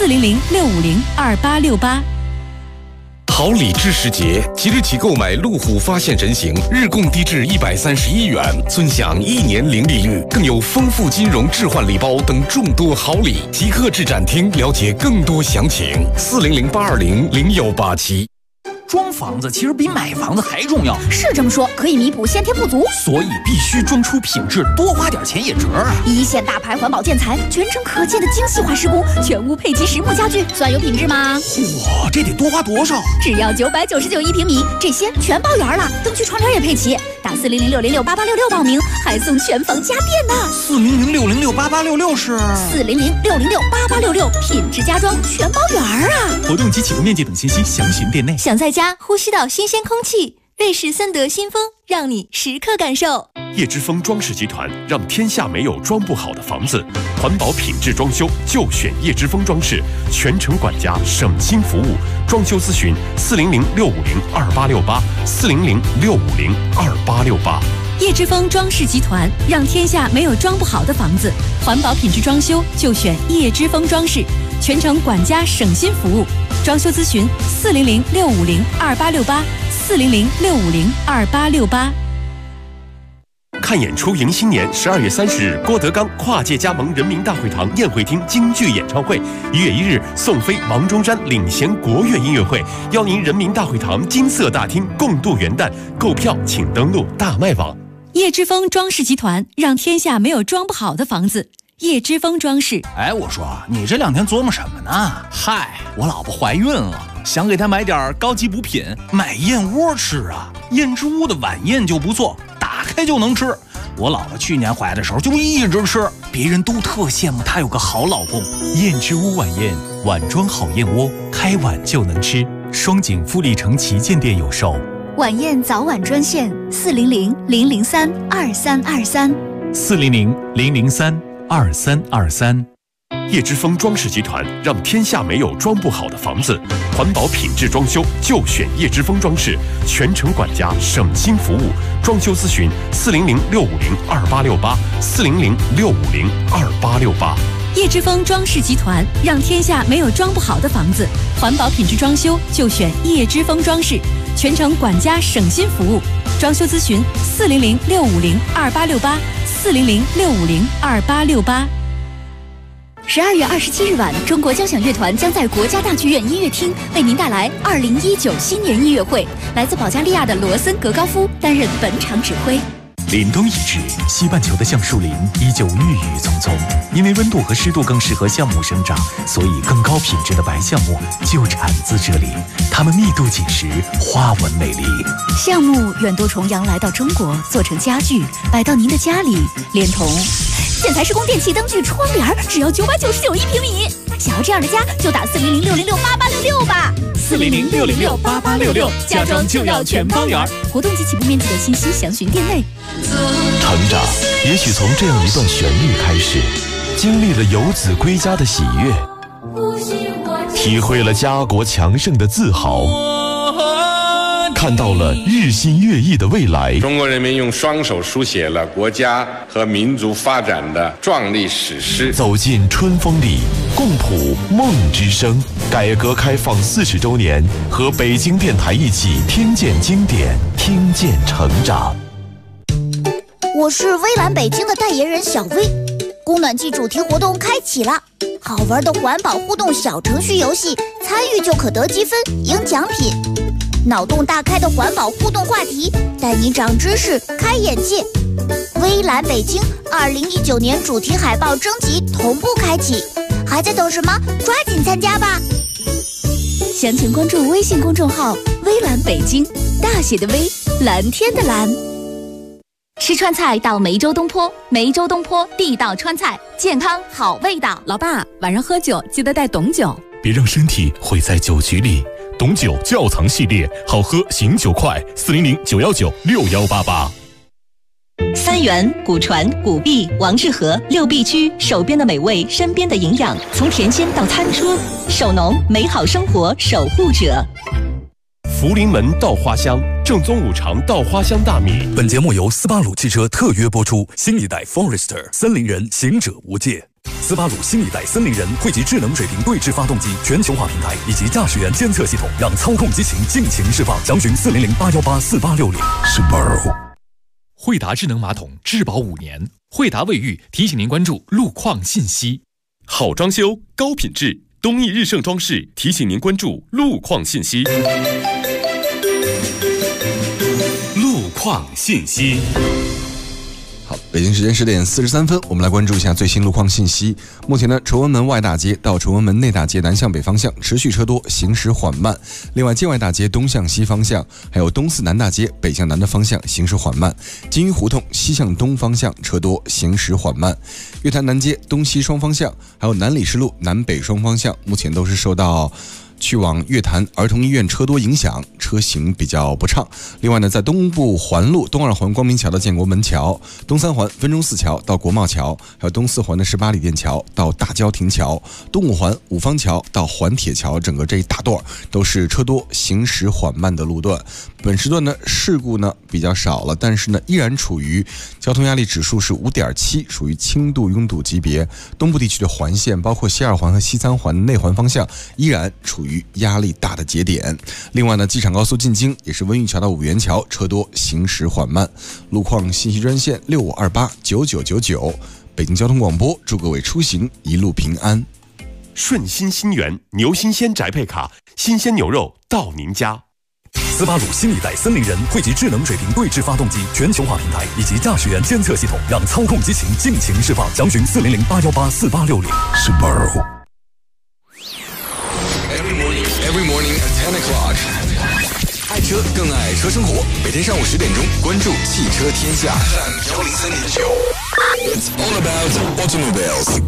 400-650-2868。 好礼知时节，即日起购买路虎发现人形，日供低至131元，尊享1年零利率，更有丰富金融置换礼包等众多好礼。即刻至展厅了解更多详情，400-820-0187。 装房子其实比买房子还重要， 是这么说，可以弥补先天不足， 所以必须装出品质，多花点钱也值啊！ 一线大牌环保建材，全程可见的精细化施工，全屋配齐实木家具，算有品质吗？ 哇，这得多花多少？ 只要999一平米，这些全包圆了，灯具窗帘也配齐。打400-606-8866报名，还送全房家电呢。 400-606-8866是 400-606-8866，品质家装全包圆啊！ 活动及起步面积等信息详询店内。 想在家呼吸到新鲜空气， 瑞士森德新风，让你时刻感受。 叶之峰装饰集团让天下没有装不好的房子，环保品质装修就选叶之峰装饰，全程管家，省心服务。装修咨询400-650-2868，400-650-2868。 叶之峰装饰集团让天下没有装不好的房子，环保品质装修就选叶之峰装饰，全程管家，省心服务。装修咨询400-650-2868，400-650-2868。 看演出迎新年，12月30日，郭德纲跨界加盟人民大会堂宴会厅京剧演唱会；1月1日，宋飞、王中山领衔国乐音乐会，邀您人民大会堂金色大厅共度元旦。购票请登录大麦网。 叶之峰装饰集团让天下没有装不好的房子。叶之峰装饰。 哎，我说你这2天琢磨什么呢？嗨，我老婆怀孕了，想给她买点高级补品，买燕窝吃啊。燕之屋的晚宴就不错，打开就能吃。我老婆去年怀的时候就一直吃，别人都特羡慕她有个好老公。 燕之屋晚宴，碗装好燕窝，开碗就能吃。双井富力城旗舰店有售。 晚宴早晚专线 400-003-2323，400-003-2323。 叶之峰装饰集团让天下没有装不好的房子，环保品质装修就选叶之峰装饰，全程管家，省心服务。装修咨询400-650-2868，400-650-2868。 叶之峰装饰集团让天下没有装不好的房子，环保品质装修就选叶之峰装饰，全程管家，省心服务。装修咨询400-650-2868，400-650-2868。 12月27日晚，中国交响乐团将在国家大剧院音乐厅为您带来2019新年音乐会，来自保加利亚的罗森格高夫担任本场指挥。 凛冬已至，西半球的橡树林依旧郁郁葱葱。因为温度和湿度更适合橡木生长，所以更高品质的白橡木就产自这里。它们密度紧实，花纹美丽。 橡木远渡重洋来到中国，做成家具，摆到您的家里，连同建材施工、电器、灯具、窗帘，只要999一平米。想要这样的家，就打400-606-8866吧。 400-606-8866，家装就要全方圆。 活动及起步面积的信息详询店内。 成长也许从这样一段旋律开始，经历了游子归家的喜悦，体会了家国强盛的自豪，看到了日新月异的未来。 中国人民用双手书写了国家和民族发展的壮丽史诗。 走进春风里，共谱梦之声。改革开放40周年，和北京电台一起听见经典，听见成长。 我是微蓝北京的代言人小薇。供暖季主题活动开启了，好玩的环保互动小程序游戏，参与就可得积分赢奖品。脑洞大开的环保互动话题，带你长知识开眼界。微蓝北京2019年主题海报征集同步开启，还在等什么？抓紧参加吧！ 详情关注微信公众号微蓝北京，大写的微，蓝天的蓝。 吃川菜到梅州东坡，梅州东坡地道川菜，健康好味道。 老爸，晚上喝酒记得带董酒， 别让身体毁在酒局里。董酒窖藏系列，好喝醒酒快，400-919-6188。 三元、古传、古壁、王致和6必居，手边的美味，身边的营养，从甜心到餐桌，守农美好生活守护者。 福临门稻花香，正宗五常稻花香大米。 本节目由斯巴鲁汽车特约播出，新一代 Forester 森林人，行者无界。斯巴鲁新一代森林人汇集智能水平对置发动机全球化平台以及驾驶员监测系统，让操控激情尽情释放。详询400-818-4860。Subaru。 惠达智能马桶质保5年，惠达卫浴提醒您关注路况信息。 好装修高品质，东义日盛装饰提醒您关注路况信息。 路况信息。 好，北京时间10点43分，我们来关注一下最新路况信息。目前呢，崇文门外大街到崇文门内大街南向北方向持续车多，行驶缓慢。另外，界外大街东向西方向，还有东四南大街北向南的方向行驶缓慢。金鱼胡同西向东方向车多，行驶缓慢。月坛南街东西双方向，还有南礼士路南北双方向，目前都是受到去往月坛儿童医院车多影响，车行比较不畅。另外呢，在东部环路东2环光明桥到建国门桥，东3环分钟寺桥到国贸桥，还有东4环的18里店桥到大郊亭桥，东5环五方桥到环铁桥，整个这一大段都是车多行驶缓慢的路段。本时段呢事故呢比较少了，但是呢依然处于交通压力指数是5.7，属于轻度拥堵级别。东部地区的环线包括西2环和西3环内环方向依然处于压力大的节点。另外呢，机场高速进京也是温榆桥到五元桥车多行驶缓慢。路况信息专线65289999。北京交通广播，祝各位出行一路平安。 顺心新源牛新鲜宅配卡，新鲜牛肉到您家。 斯巴鲁新一代森林人汇集智能水平对置发动机、全球化平台以及驾驶员监测系统，让操控激情尽情释放。详询400-818-4860。Subaru。 Every morning at 10 o'clock。爱车更爱车生活，每天上午10点钟，关注汽车天下。It's all about automobiles。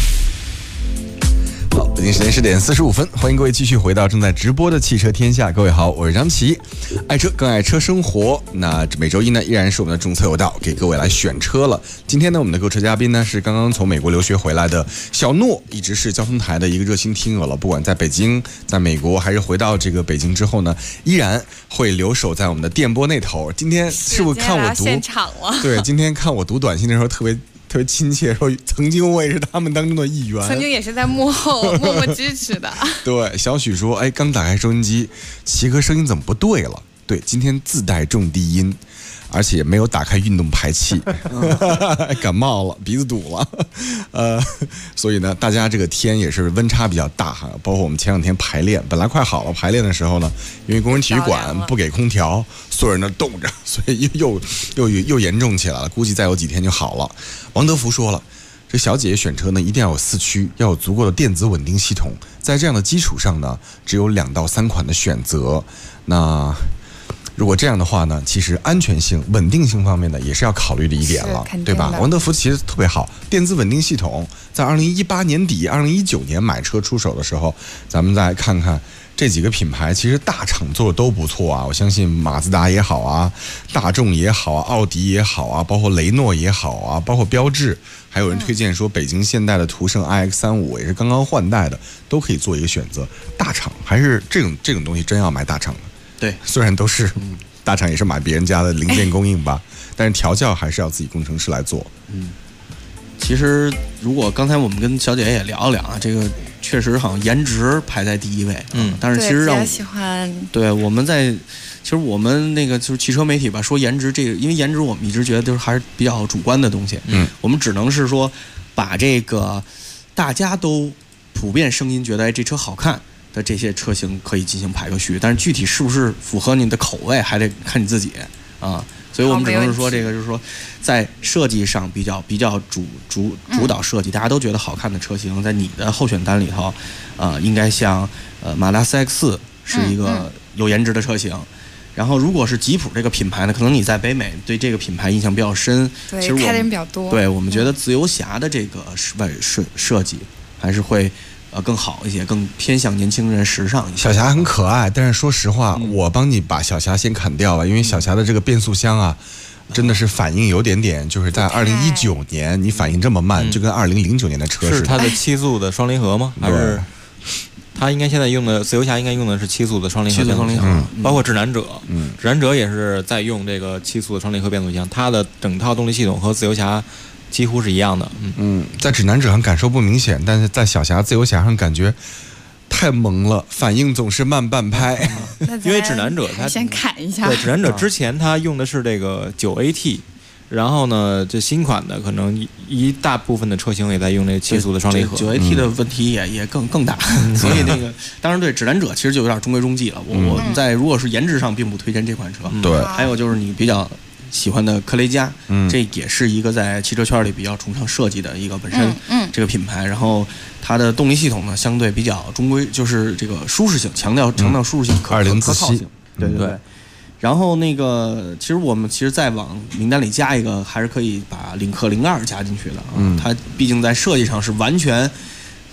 好，北京时间10点45分，欢迎各位继续回到正在直播的汽车天下。各位好，我是张琪，爱车更爱车生活。那每周一呢，依然是我们的中策有道，给各位来选车了。今天呢，我们的购车嘉宾呢是刚刚从美国留学回来的小诺，一直是交通台的一个热心听友了。不管在北京、在美国，还是回到这个北京之后呢，依然会留守在我们的电波那头。今天是不是看我读？ 现场了。 对，今天看我读短信的时候特别亲切，说曾经我也是他们当中的一员， 曾经也是在幕后默默支持的。 对，小许说，哎，刚打开收音机，齐哥声音怎么不对了？对，今天自带重低音，而且没有打开运动排气，感冒了，鼻子堵了，所以呢，大家这个天也是温差比较大哈。包括我们前两天排练，本来快好了，排练的时候呢，因为工人体育馆不给空调，所有人都冻着，所以又严重起来了。估计再有几天就好了。王德福说了，这小姐姐选车呢，一定要有4驱，要有足够的电子稳定系统。在这样的基础上呢，只有2到3款的选择。那如果这样的话呢，其实安全性、稳定性方面呢，也是要考虑的一点了，对吧？王德福其实特别好，电子稳定系统在2018年底、2019年买车出手的时候，咱们再看看这几个品牌，其实大厂做的都不错啊。我相信马自达也好啊，大众也好啊，奥迪也好啊，包括雷诺也好啊，包括标致，还有人推荐说北京现代的途胜 iX35 也是刚刚换代的，都可以做一个选择。大厂还是这种东西真要买大厂的。对，虽然都是大厂，也是买别人家的零件供应吧，但是调教还是要自己工程师来做。 其实如果刚才我们跟小姐姐也聊了聊啊，这个确实好像颜值排在第一位。但是其实让我喜欢， 对，我们其实我们那个就是汽车媒体吧，说颜值这个，因为颜值我们一直觉得就是还是比较主观的东西。我们只能是说把这个大家都普遍声音觉得这车好看的这些车型可以进行排个序，但是具体是不是符合你的口味，还得看你自己啊。所以我们只能是说，这个就是说，在设计上比较主导设计，大家都觉得好看的车型，在你的候选单里头，应该像马自达4X4是一个有颜值的车型。然后，如果是吉普这个品牌呢，可能你在北美对这个品牌印象比较深， 对， 其实开的人比较多。 对，我们觉得自由侠的这个设计还是会更好一些，更偏向年轻人、时尚一些。 小侠很可爱，但是说实话，我帮你把小侠先砍掉了，因为小侠的这个变速箱啊，真的是反应有点，就是在2019年你反应这么慢，就跟2009年的车似的。 是它的7速的双离合吗？还是它应该现在用的自由侠应该用的是7速的双离合变速箱，包括指南者，指南者也是在用这个7速的双离合变速箱，它的整套动力系统和自由侠几乎是一样的。 在指南者上感受不明显，但是在小侠、自由侠上感觉太萌了，反应总是慢半拍。 因为指南者它先砍一下。 对，指南者之前它用的是这个9AT。然后呢，这新款的可能一大部分的车型也在用那7速的双离合。 9AT 的问题也更大，所以那个当然对指南者其实就有点中规中矩了。我们在如果是颜值上并不推荐这款车。 对， 还有就是你比较喜欢的科雷嘉，这也是一个在汽车圈里比较崇尚设计的一个本身这个品牌。然后它的动力系统呢相对比较中规，就是这个舒适性强调舒适性、可靠性。对。然后那个，其实再往名单里加一个，还是可以把领克02加进去的啊。它毕竟在设计上是完全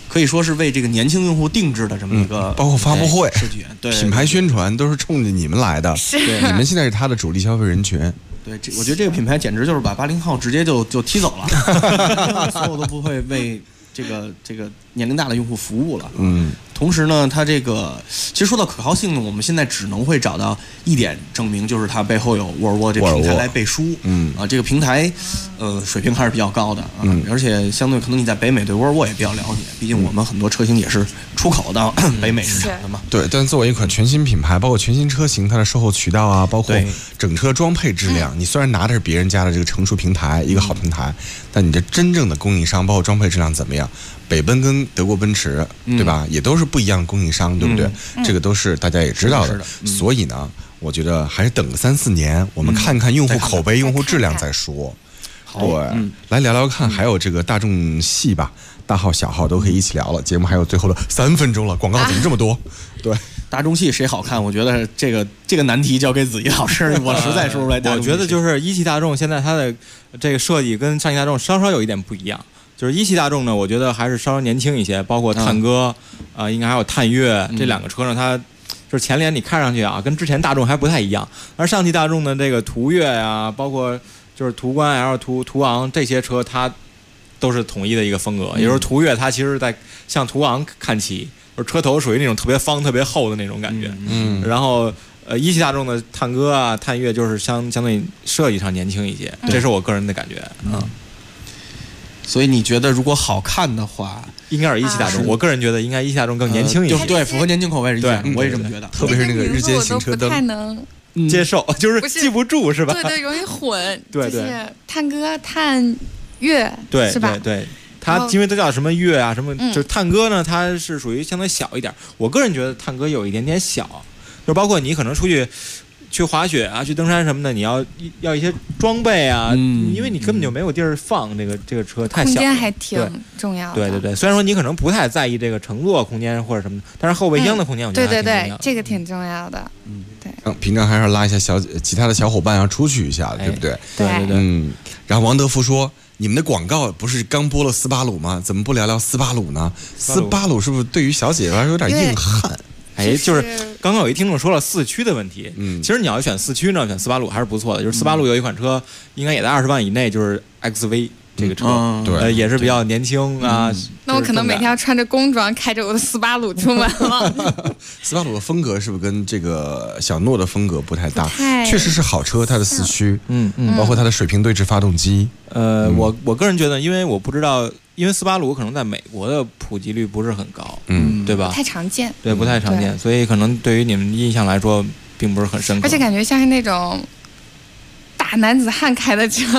可以说是为这个年轻用户定制的这么一个， 包括发布会、 视觉、 品牌宣传都是冲着你们来的，你们现在是他的主力消费人群。 对，我觉得这个品牌简直就是把80后直接就踢走了，所有都不会为这个年龄大的用户服务了。同时呢，它这个其实说到可靠性呢，我们现在只能会找到一点证明，就是它背后有沃尔沃这个平台来背书。这个平台水平还是比较高的啊，而且相对可能你在北美对沃尔沃也比较了解，毕竟我们很多车型也是出口到北美市场的嘛。 对，但作为一款全新品牌，包括全新车型，它的售后渠道啊，包括整车装配质量，你虽然拿的是别人家的这个成熟平台，一个好平台，但你这真正的供应商，包括装配质量怎么样？北奔跟德国奔驰，对吧？也都是不一样的供应商，对不对？这个都是大家也知道的。所以呢，我觉得还是等个3-4年，我们看看用户口碑、用户质量再说。对，来聊聊看，还有这个大众系吧，大号小号都可以一起聊了。节目还有最后的3分钟了，广告怎么这么多？对， 大众系谁好看？我觉得这个难题交给子怡老师，我实在说不出来。 我觉得就是一汽大众现在它的这个设计跟上汽大众稍稍有一点不一样。就是一汽大众呢，我觉得还是稍微年轻一些，包括探歌，应该还有探岳这两个车呢，它就是前脸你看上去啊，跟之前大众还不太一样。而上汽大众的这个途岳呀，包括就是途观 L、途昂这些车，它都是统一的一个风格。也就是途岳它其实在向途昂看齐，就是车头属于那种特别方、特别厚的那种感觉。然后一汽大众的探歌啊、探岳就是相对设计上年轻一些，这是我个人的感觉。 所以你觉得如果好看的话， 应该是一汽大众。我个人觉得应该一汽大众更年轻一些， 对，符合年轻口味。对，我也这么觉得。 特别是那个日间行车灯， 不太能接受，就是记不住是吧？ 对，容易混。 对， 就是探歌、探岳， 对， 是吧？ 对，它因为它叫什么岳啊，什么就是探歌呢，它是属于相对小一点。我个人觉得探歌有一点点小，就包括你可能出去滑雪啊，去登山什么的，你要一些装备啊，因为你根本就没有地儿放这个车，太小了， 空间还挺重要的。 对，虽然说你可能不太在意这个乘坐空间或者什么的，但是后备箱的空间我觉得还挺重要的。 对，这个挺重要的。对。 平常还是拉一下其他的小伙伴要出去一下，对不对？ 对。 然后王德福说：“你们的广告不是刚播了斯巴鲁吗？怎么不聊聊斯巴鲁呢？斯巴鲁是不是对于小姐姐来说有点硬汉？” 就是刚刚有一听众说了4驱的问题，其实你要选4驱呢，选斯巴鲁还是不错的。就是斯巴鲁有一款车，应该也在20万以内，就是 XV 这个车， 对， 也是比较年轻啊。 那我可能每天要穿着工装，开着我的斯巴鲁出门了。 斯巴鲁的风格是不是跟这个小诺的风格不太大？确实是好车，它的4驱，包括它的水平对置发动机。 我个人觉得，因为我不知道。因为斯巴鲁可能在美国的普及率不是很高，对吧？ 不太常见， 对，不太常见，所以可能对于你们印象来说，并不是很深刻。 而且感觉像是那种大男子汉开的车。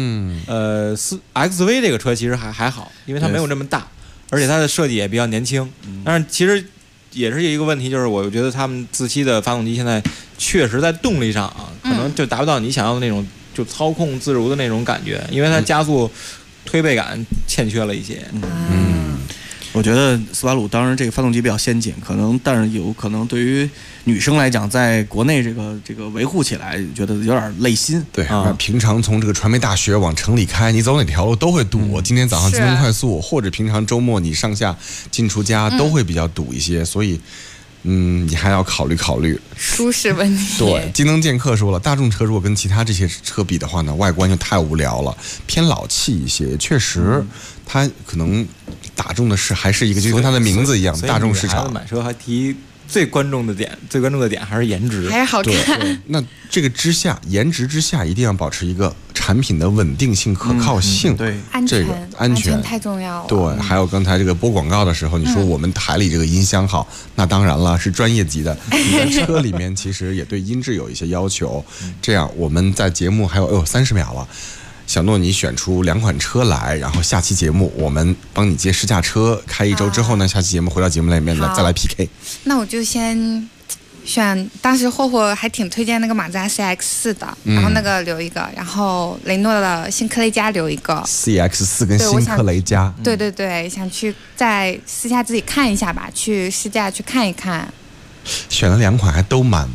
XV 这个车其实还好，因为它没有这么大，而且它的设计也比较年轻。但是其实也是一个问题，就是我觉得他们自吸的发动机现在确实在动力上啊，可能就达不到你想要的那种就操控自如的那种感觉，因为它加速。推背感欠缺了一些。 我觉得斯巴鲁当然这个发动机比较先进，但是有可能对于女生来讲，在国内这个维护起来，觉得有点累心。 对，平常从这个传媒大学往城里开，你走哪条路都会堵。今天早上京东快速，或者平常周末你上下进出家都会比较堵一些，所以。你还要考虑舒适问题。 对，机能剑客说了，大众车如果跟其他这些车比的话呢，外观就太无聊了，偏老气一些。确实，它可能打中的还是一个，就跟它的名字一样，大众市场。 买车还提最关注的点还是颜值， 还是好看。 那这个颜值之下，一定要保持一个产品的稳定性、可靠性。 对， 这个安全太重要了。 对，还有刚才这个播广告的时候，你说我们台里这个音箱好，那当然了，是专业级的。你在车里面其实也对音质有一些要求。这样我们在节目还有30秒了。小诺，你选出2款车来，然后下期节目我们帮你接试驾车，开1周之后呢，下期节目回到节目里面再来 PK。 那我就先选，当时霍霍还挺推荐那个马自达 CX-4 的，然后那个留一个，然后雷诺的新科雷嘉留一个。 CX-4 跟新科雷嘉。 对，想去再私下自己看一下吧，去试驾去看一看。 选了2款还都蛮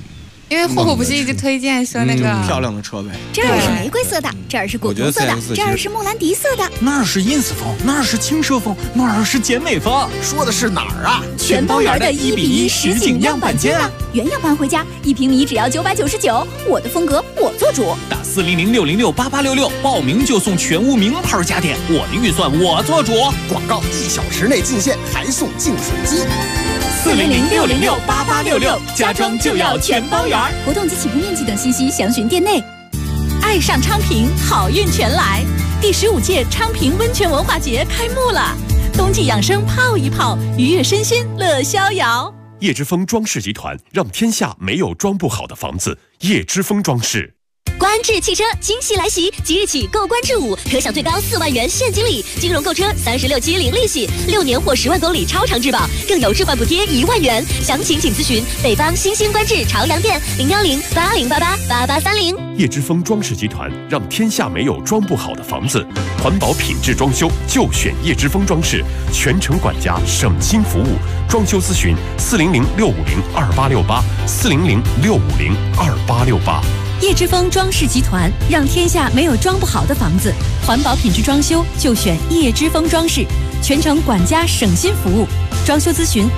因为霍霍不是一直推荐说那个漂亮的车呗， 这儿是玫瑰色的，这儿是古铜色的，这儿是莫兰迪色的， 那儿是 ins 风，那儿是轻奢风，那儿是简美风，说的是哪儿啊？ 全包圆的1:1实景样板间啊，原样搬回家，1平米只要999，我的风格我做主。 打400-606-8866报名就送全屋名牌家电，我的预算我做主。 广告1小时内进线，还送净水机。 400-606-8866，家装就要全包圆。 活动及起步面积等信息详询店内。 爱上昌平，好运全来！第15届昌平温泉文化节开幕了，冬季养生泡一泡，愉悦身心乐逍遥。 叶之峰装饰集团，让天下没有装不好的房子。叶之峰装饰。 观致汽车惊喜来袭，即日起购观致5，可享最高4万元现金礼，金融购车36期零利息，6年或10万公里超长质保，更有置换补贴1万元。详情请咨询北方新兴观致朝阳店010-8088-8830。 叶之峰装饰集团，让天下没有装不好的房子。环保品质装修就选叶之峰装饰，全程管家，省心服务。装修咨询400-650-2868，400-650-2868。 叶之峰装饰集团，让天下没有装不好的房子。环保品质装修就选叶之峰装饰，全程管家省心服务。装修咨询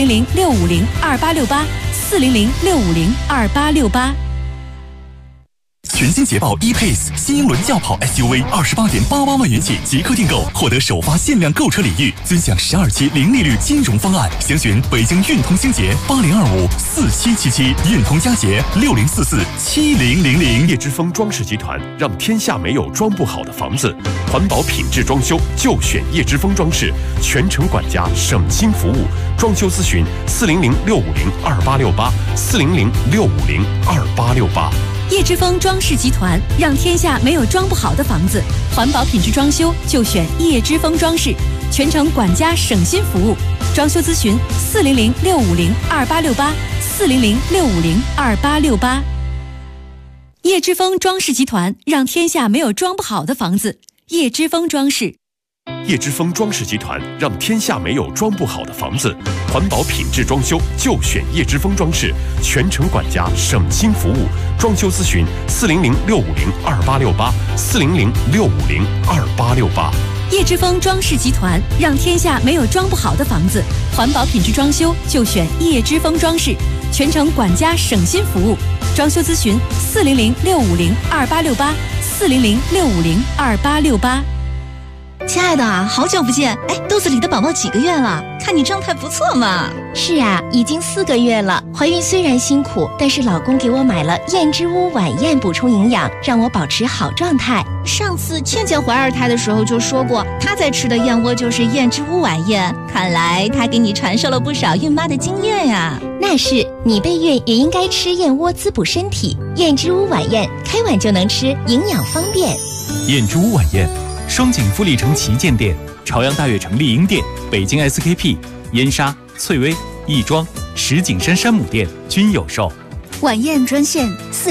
400-650-2868，400-650-2868。 全新捷豹 E-Pace 新英伦轿跑 SUV28.88万元起即刻订购，获得首发限量购车礼遇，尊享12期零利率金融方案。详询北京运通星捷80254777，运通佳捷60447000。 叶之峰装饰集团，让天下没有装不好的房子。环保品质装修就选叶之峰装饰，全程管家，省心服务。装修咨询400-650-2868，400-650-2868。 叶之峰装饰集团，让天下没有装不好的房子。环保品质装修就选叶之峰装饰，全程管家省心服务。装修咨询400-650-2868，400-650-2868。叶之峰装饰集团，让天下没有装不好的房子。叶之峰装饰。 叶之峰装饰集团，让天下没有装不好的房子。环保品质装修就选叶之峰装饰，全程管家，省心服务。装修咨询400-650-2868，400-650-2868。 叶之峰装饰集团，让天下没有装不好的房子。环保品质装修就选叶之峰装饰，全程管家省心服务。装修咨询400-650-2868，400-650-2868。 亲爱的，好久不见！哎，肚子里的宝宝几个月了？看你状态不错嘛。 是啊，已经4个月了。怀孕虽然辛苦，但是老公给我买了燕之屋晚宴补充营养，让我保持好状态。 上次倩倩怀2胎的时候就说过，她在吃的燕窝就是燕之屋晚宴。 看来她给你传授了不少孕妈的经验呀。 那是，你备孕也应该吃燕窝滋补身体。燕之屋晚宴，开碗就能吃，营养方便。 燕之屋晚宴。双井富力城旗舰店、朝阳大悦城丽婴店、北京 SKP、燕莎、翠微、亦庄、石景山山姆店均有售。 晚宴专线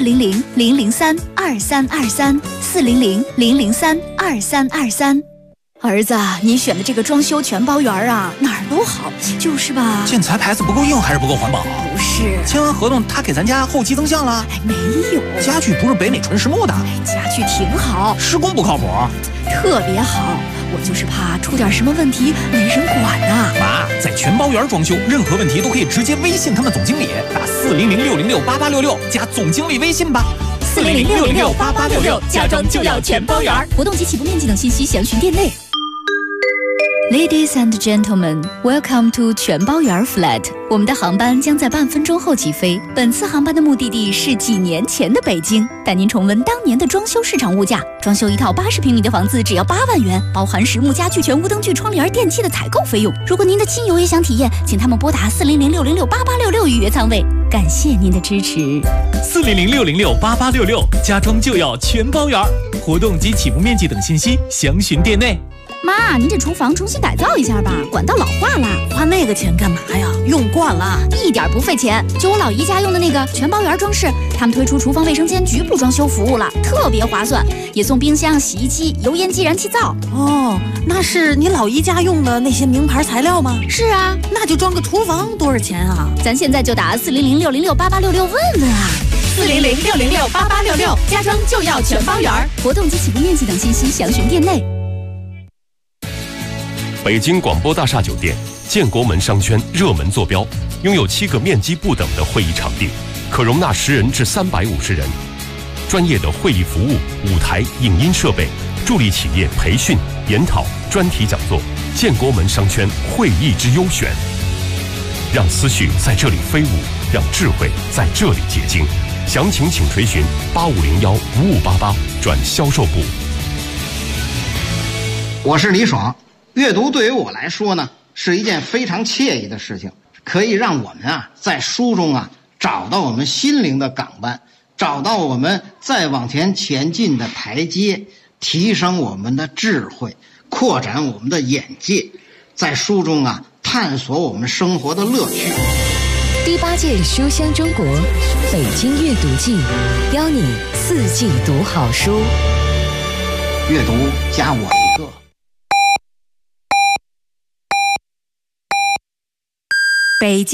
400-003-2323，400-003-2323。儿子，你选的这个装修全包圆啊，哪儿都好，就是吧？ 建材牌子不够硬还是不够环保？ 不是， 签完合同他给咱家后期增项了？ 没有， 家具不是北美纯实木的， 家具挺好， 施工不靠谱， 特别好。我就是怕出点什么问题没人管呐。 妈，在全包圆装修，任何问题都可以直接微信他们总经理，打400-606-8866加总经理微信吧。 400-606-8866，家装就要全包圆。 活动及起步面积等信息详询店内。Ladies and gentlemen, welcome to 全包圆 flat。我们的航班将在半分钟后起飞。本次航班的目的地是几年前的北京，带您重温当年的装修市场物价。装修一套80平米的房子只要8万元，包含实木家具、全屋灯具、窗帘、电器的采购费用。如果您的亲友也想体验，请他们拨打400-606-8866预约舱位。感谢您的支持。 400-606-8866，家装就要全包圆。活动及起步面积等信息详询店内。 妈，您这厨房重新改造一下吧，管道老化了。 花那个钱干嘛呀？用惯了， 一点不费钱。就我老姨家用的那个全包圆装饰，他们推出厨房卫生间局部装修服务了，特别划算，也送冰箱、洗衣机、油烟机、燃气灶。 哦，那是你老姨家用的那些名牌材料吗？ 是啊， 那就装个厨房多少钱啊？ 咱现在就打400-606-8866问问啊。 400-606-8866，家装就要全方圆。 活动及起步面积等信息详询店内。 北京广播大厦酒店建国门商圈热门坐标，拥有7个面积不等的会议场地，可容纳10人至350人。专业的会议服务、舞台、影音设备，助力企业培训、研讨、专题讲座。建国门商圈会议之优选，让思绪在这里飞舞，让智慧在这里结晶。详情请垂询8501-5588转销售部。 我是李爽。阅读对于我来说呢，是一件非常惬意的事情，可以让我们在书中找到我们心灵的港湾，找到我们再往前进的台阶，提升我们的智慧，扩展我们的眼界，在书中探索我们生活的乐趣。 第8届书香中国北京阅读季，邀你4季读好书。 阅读加我一个。 北京。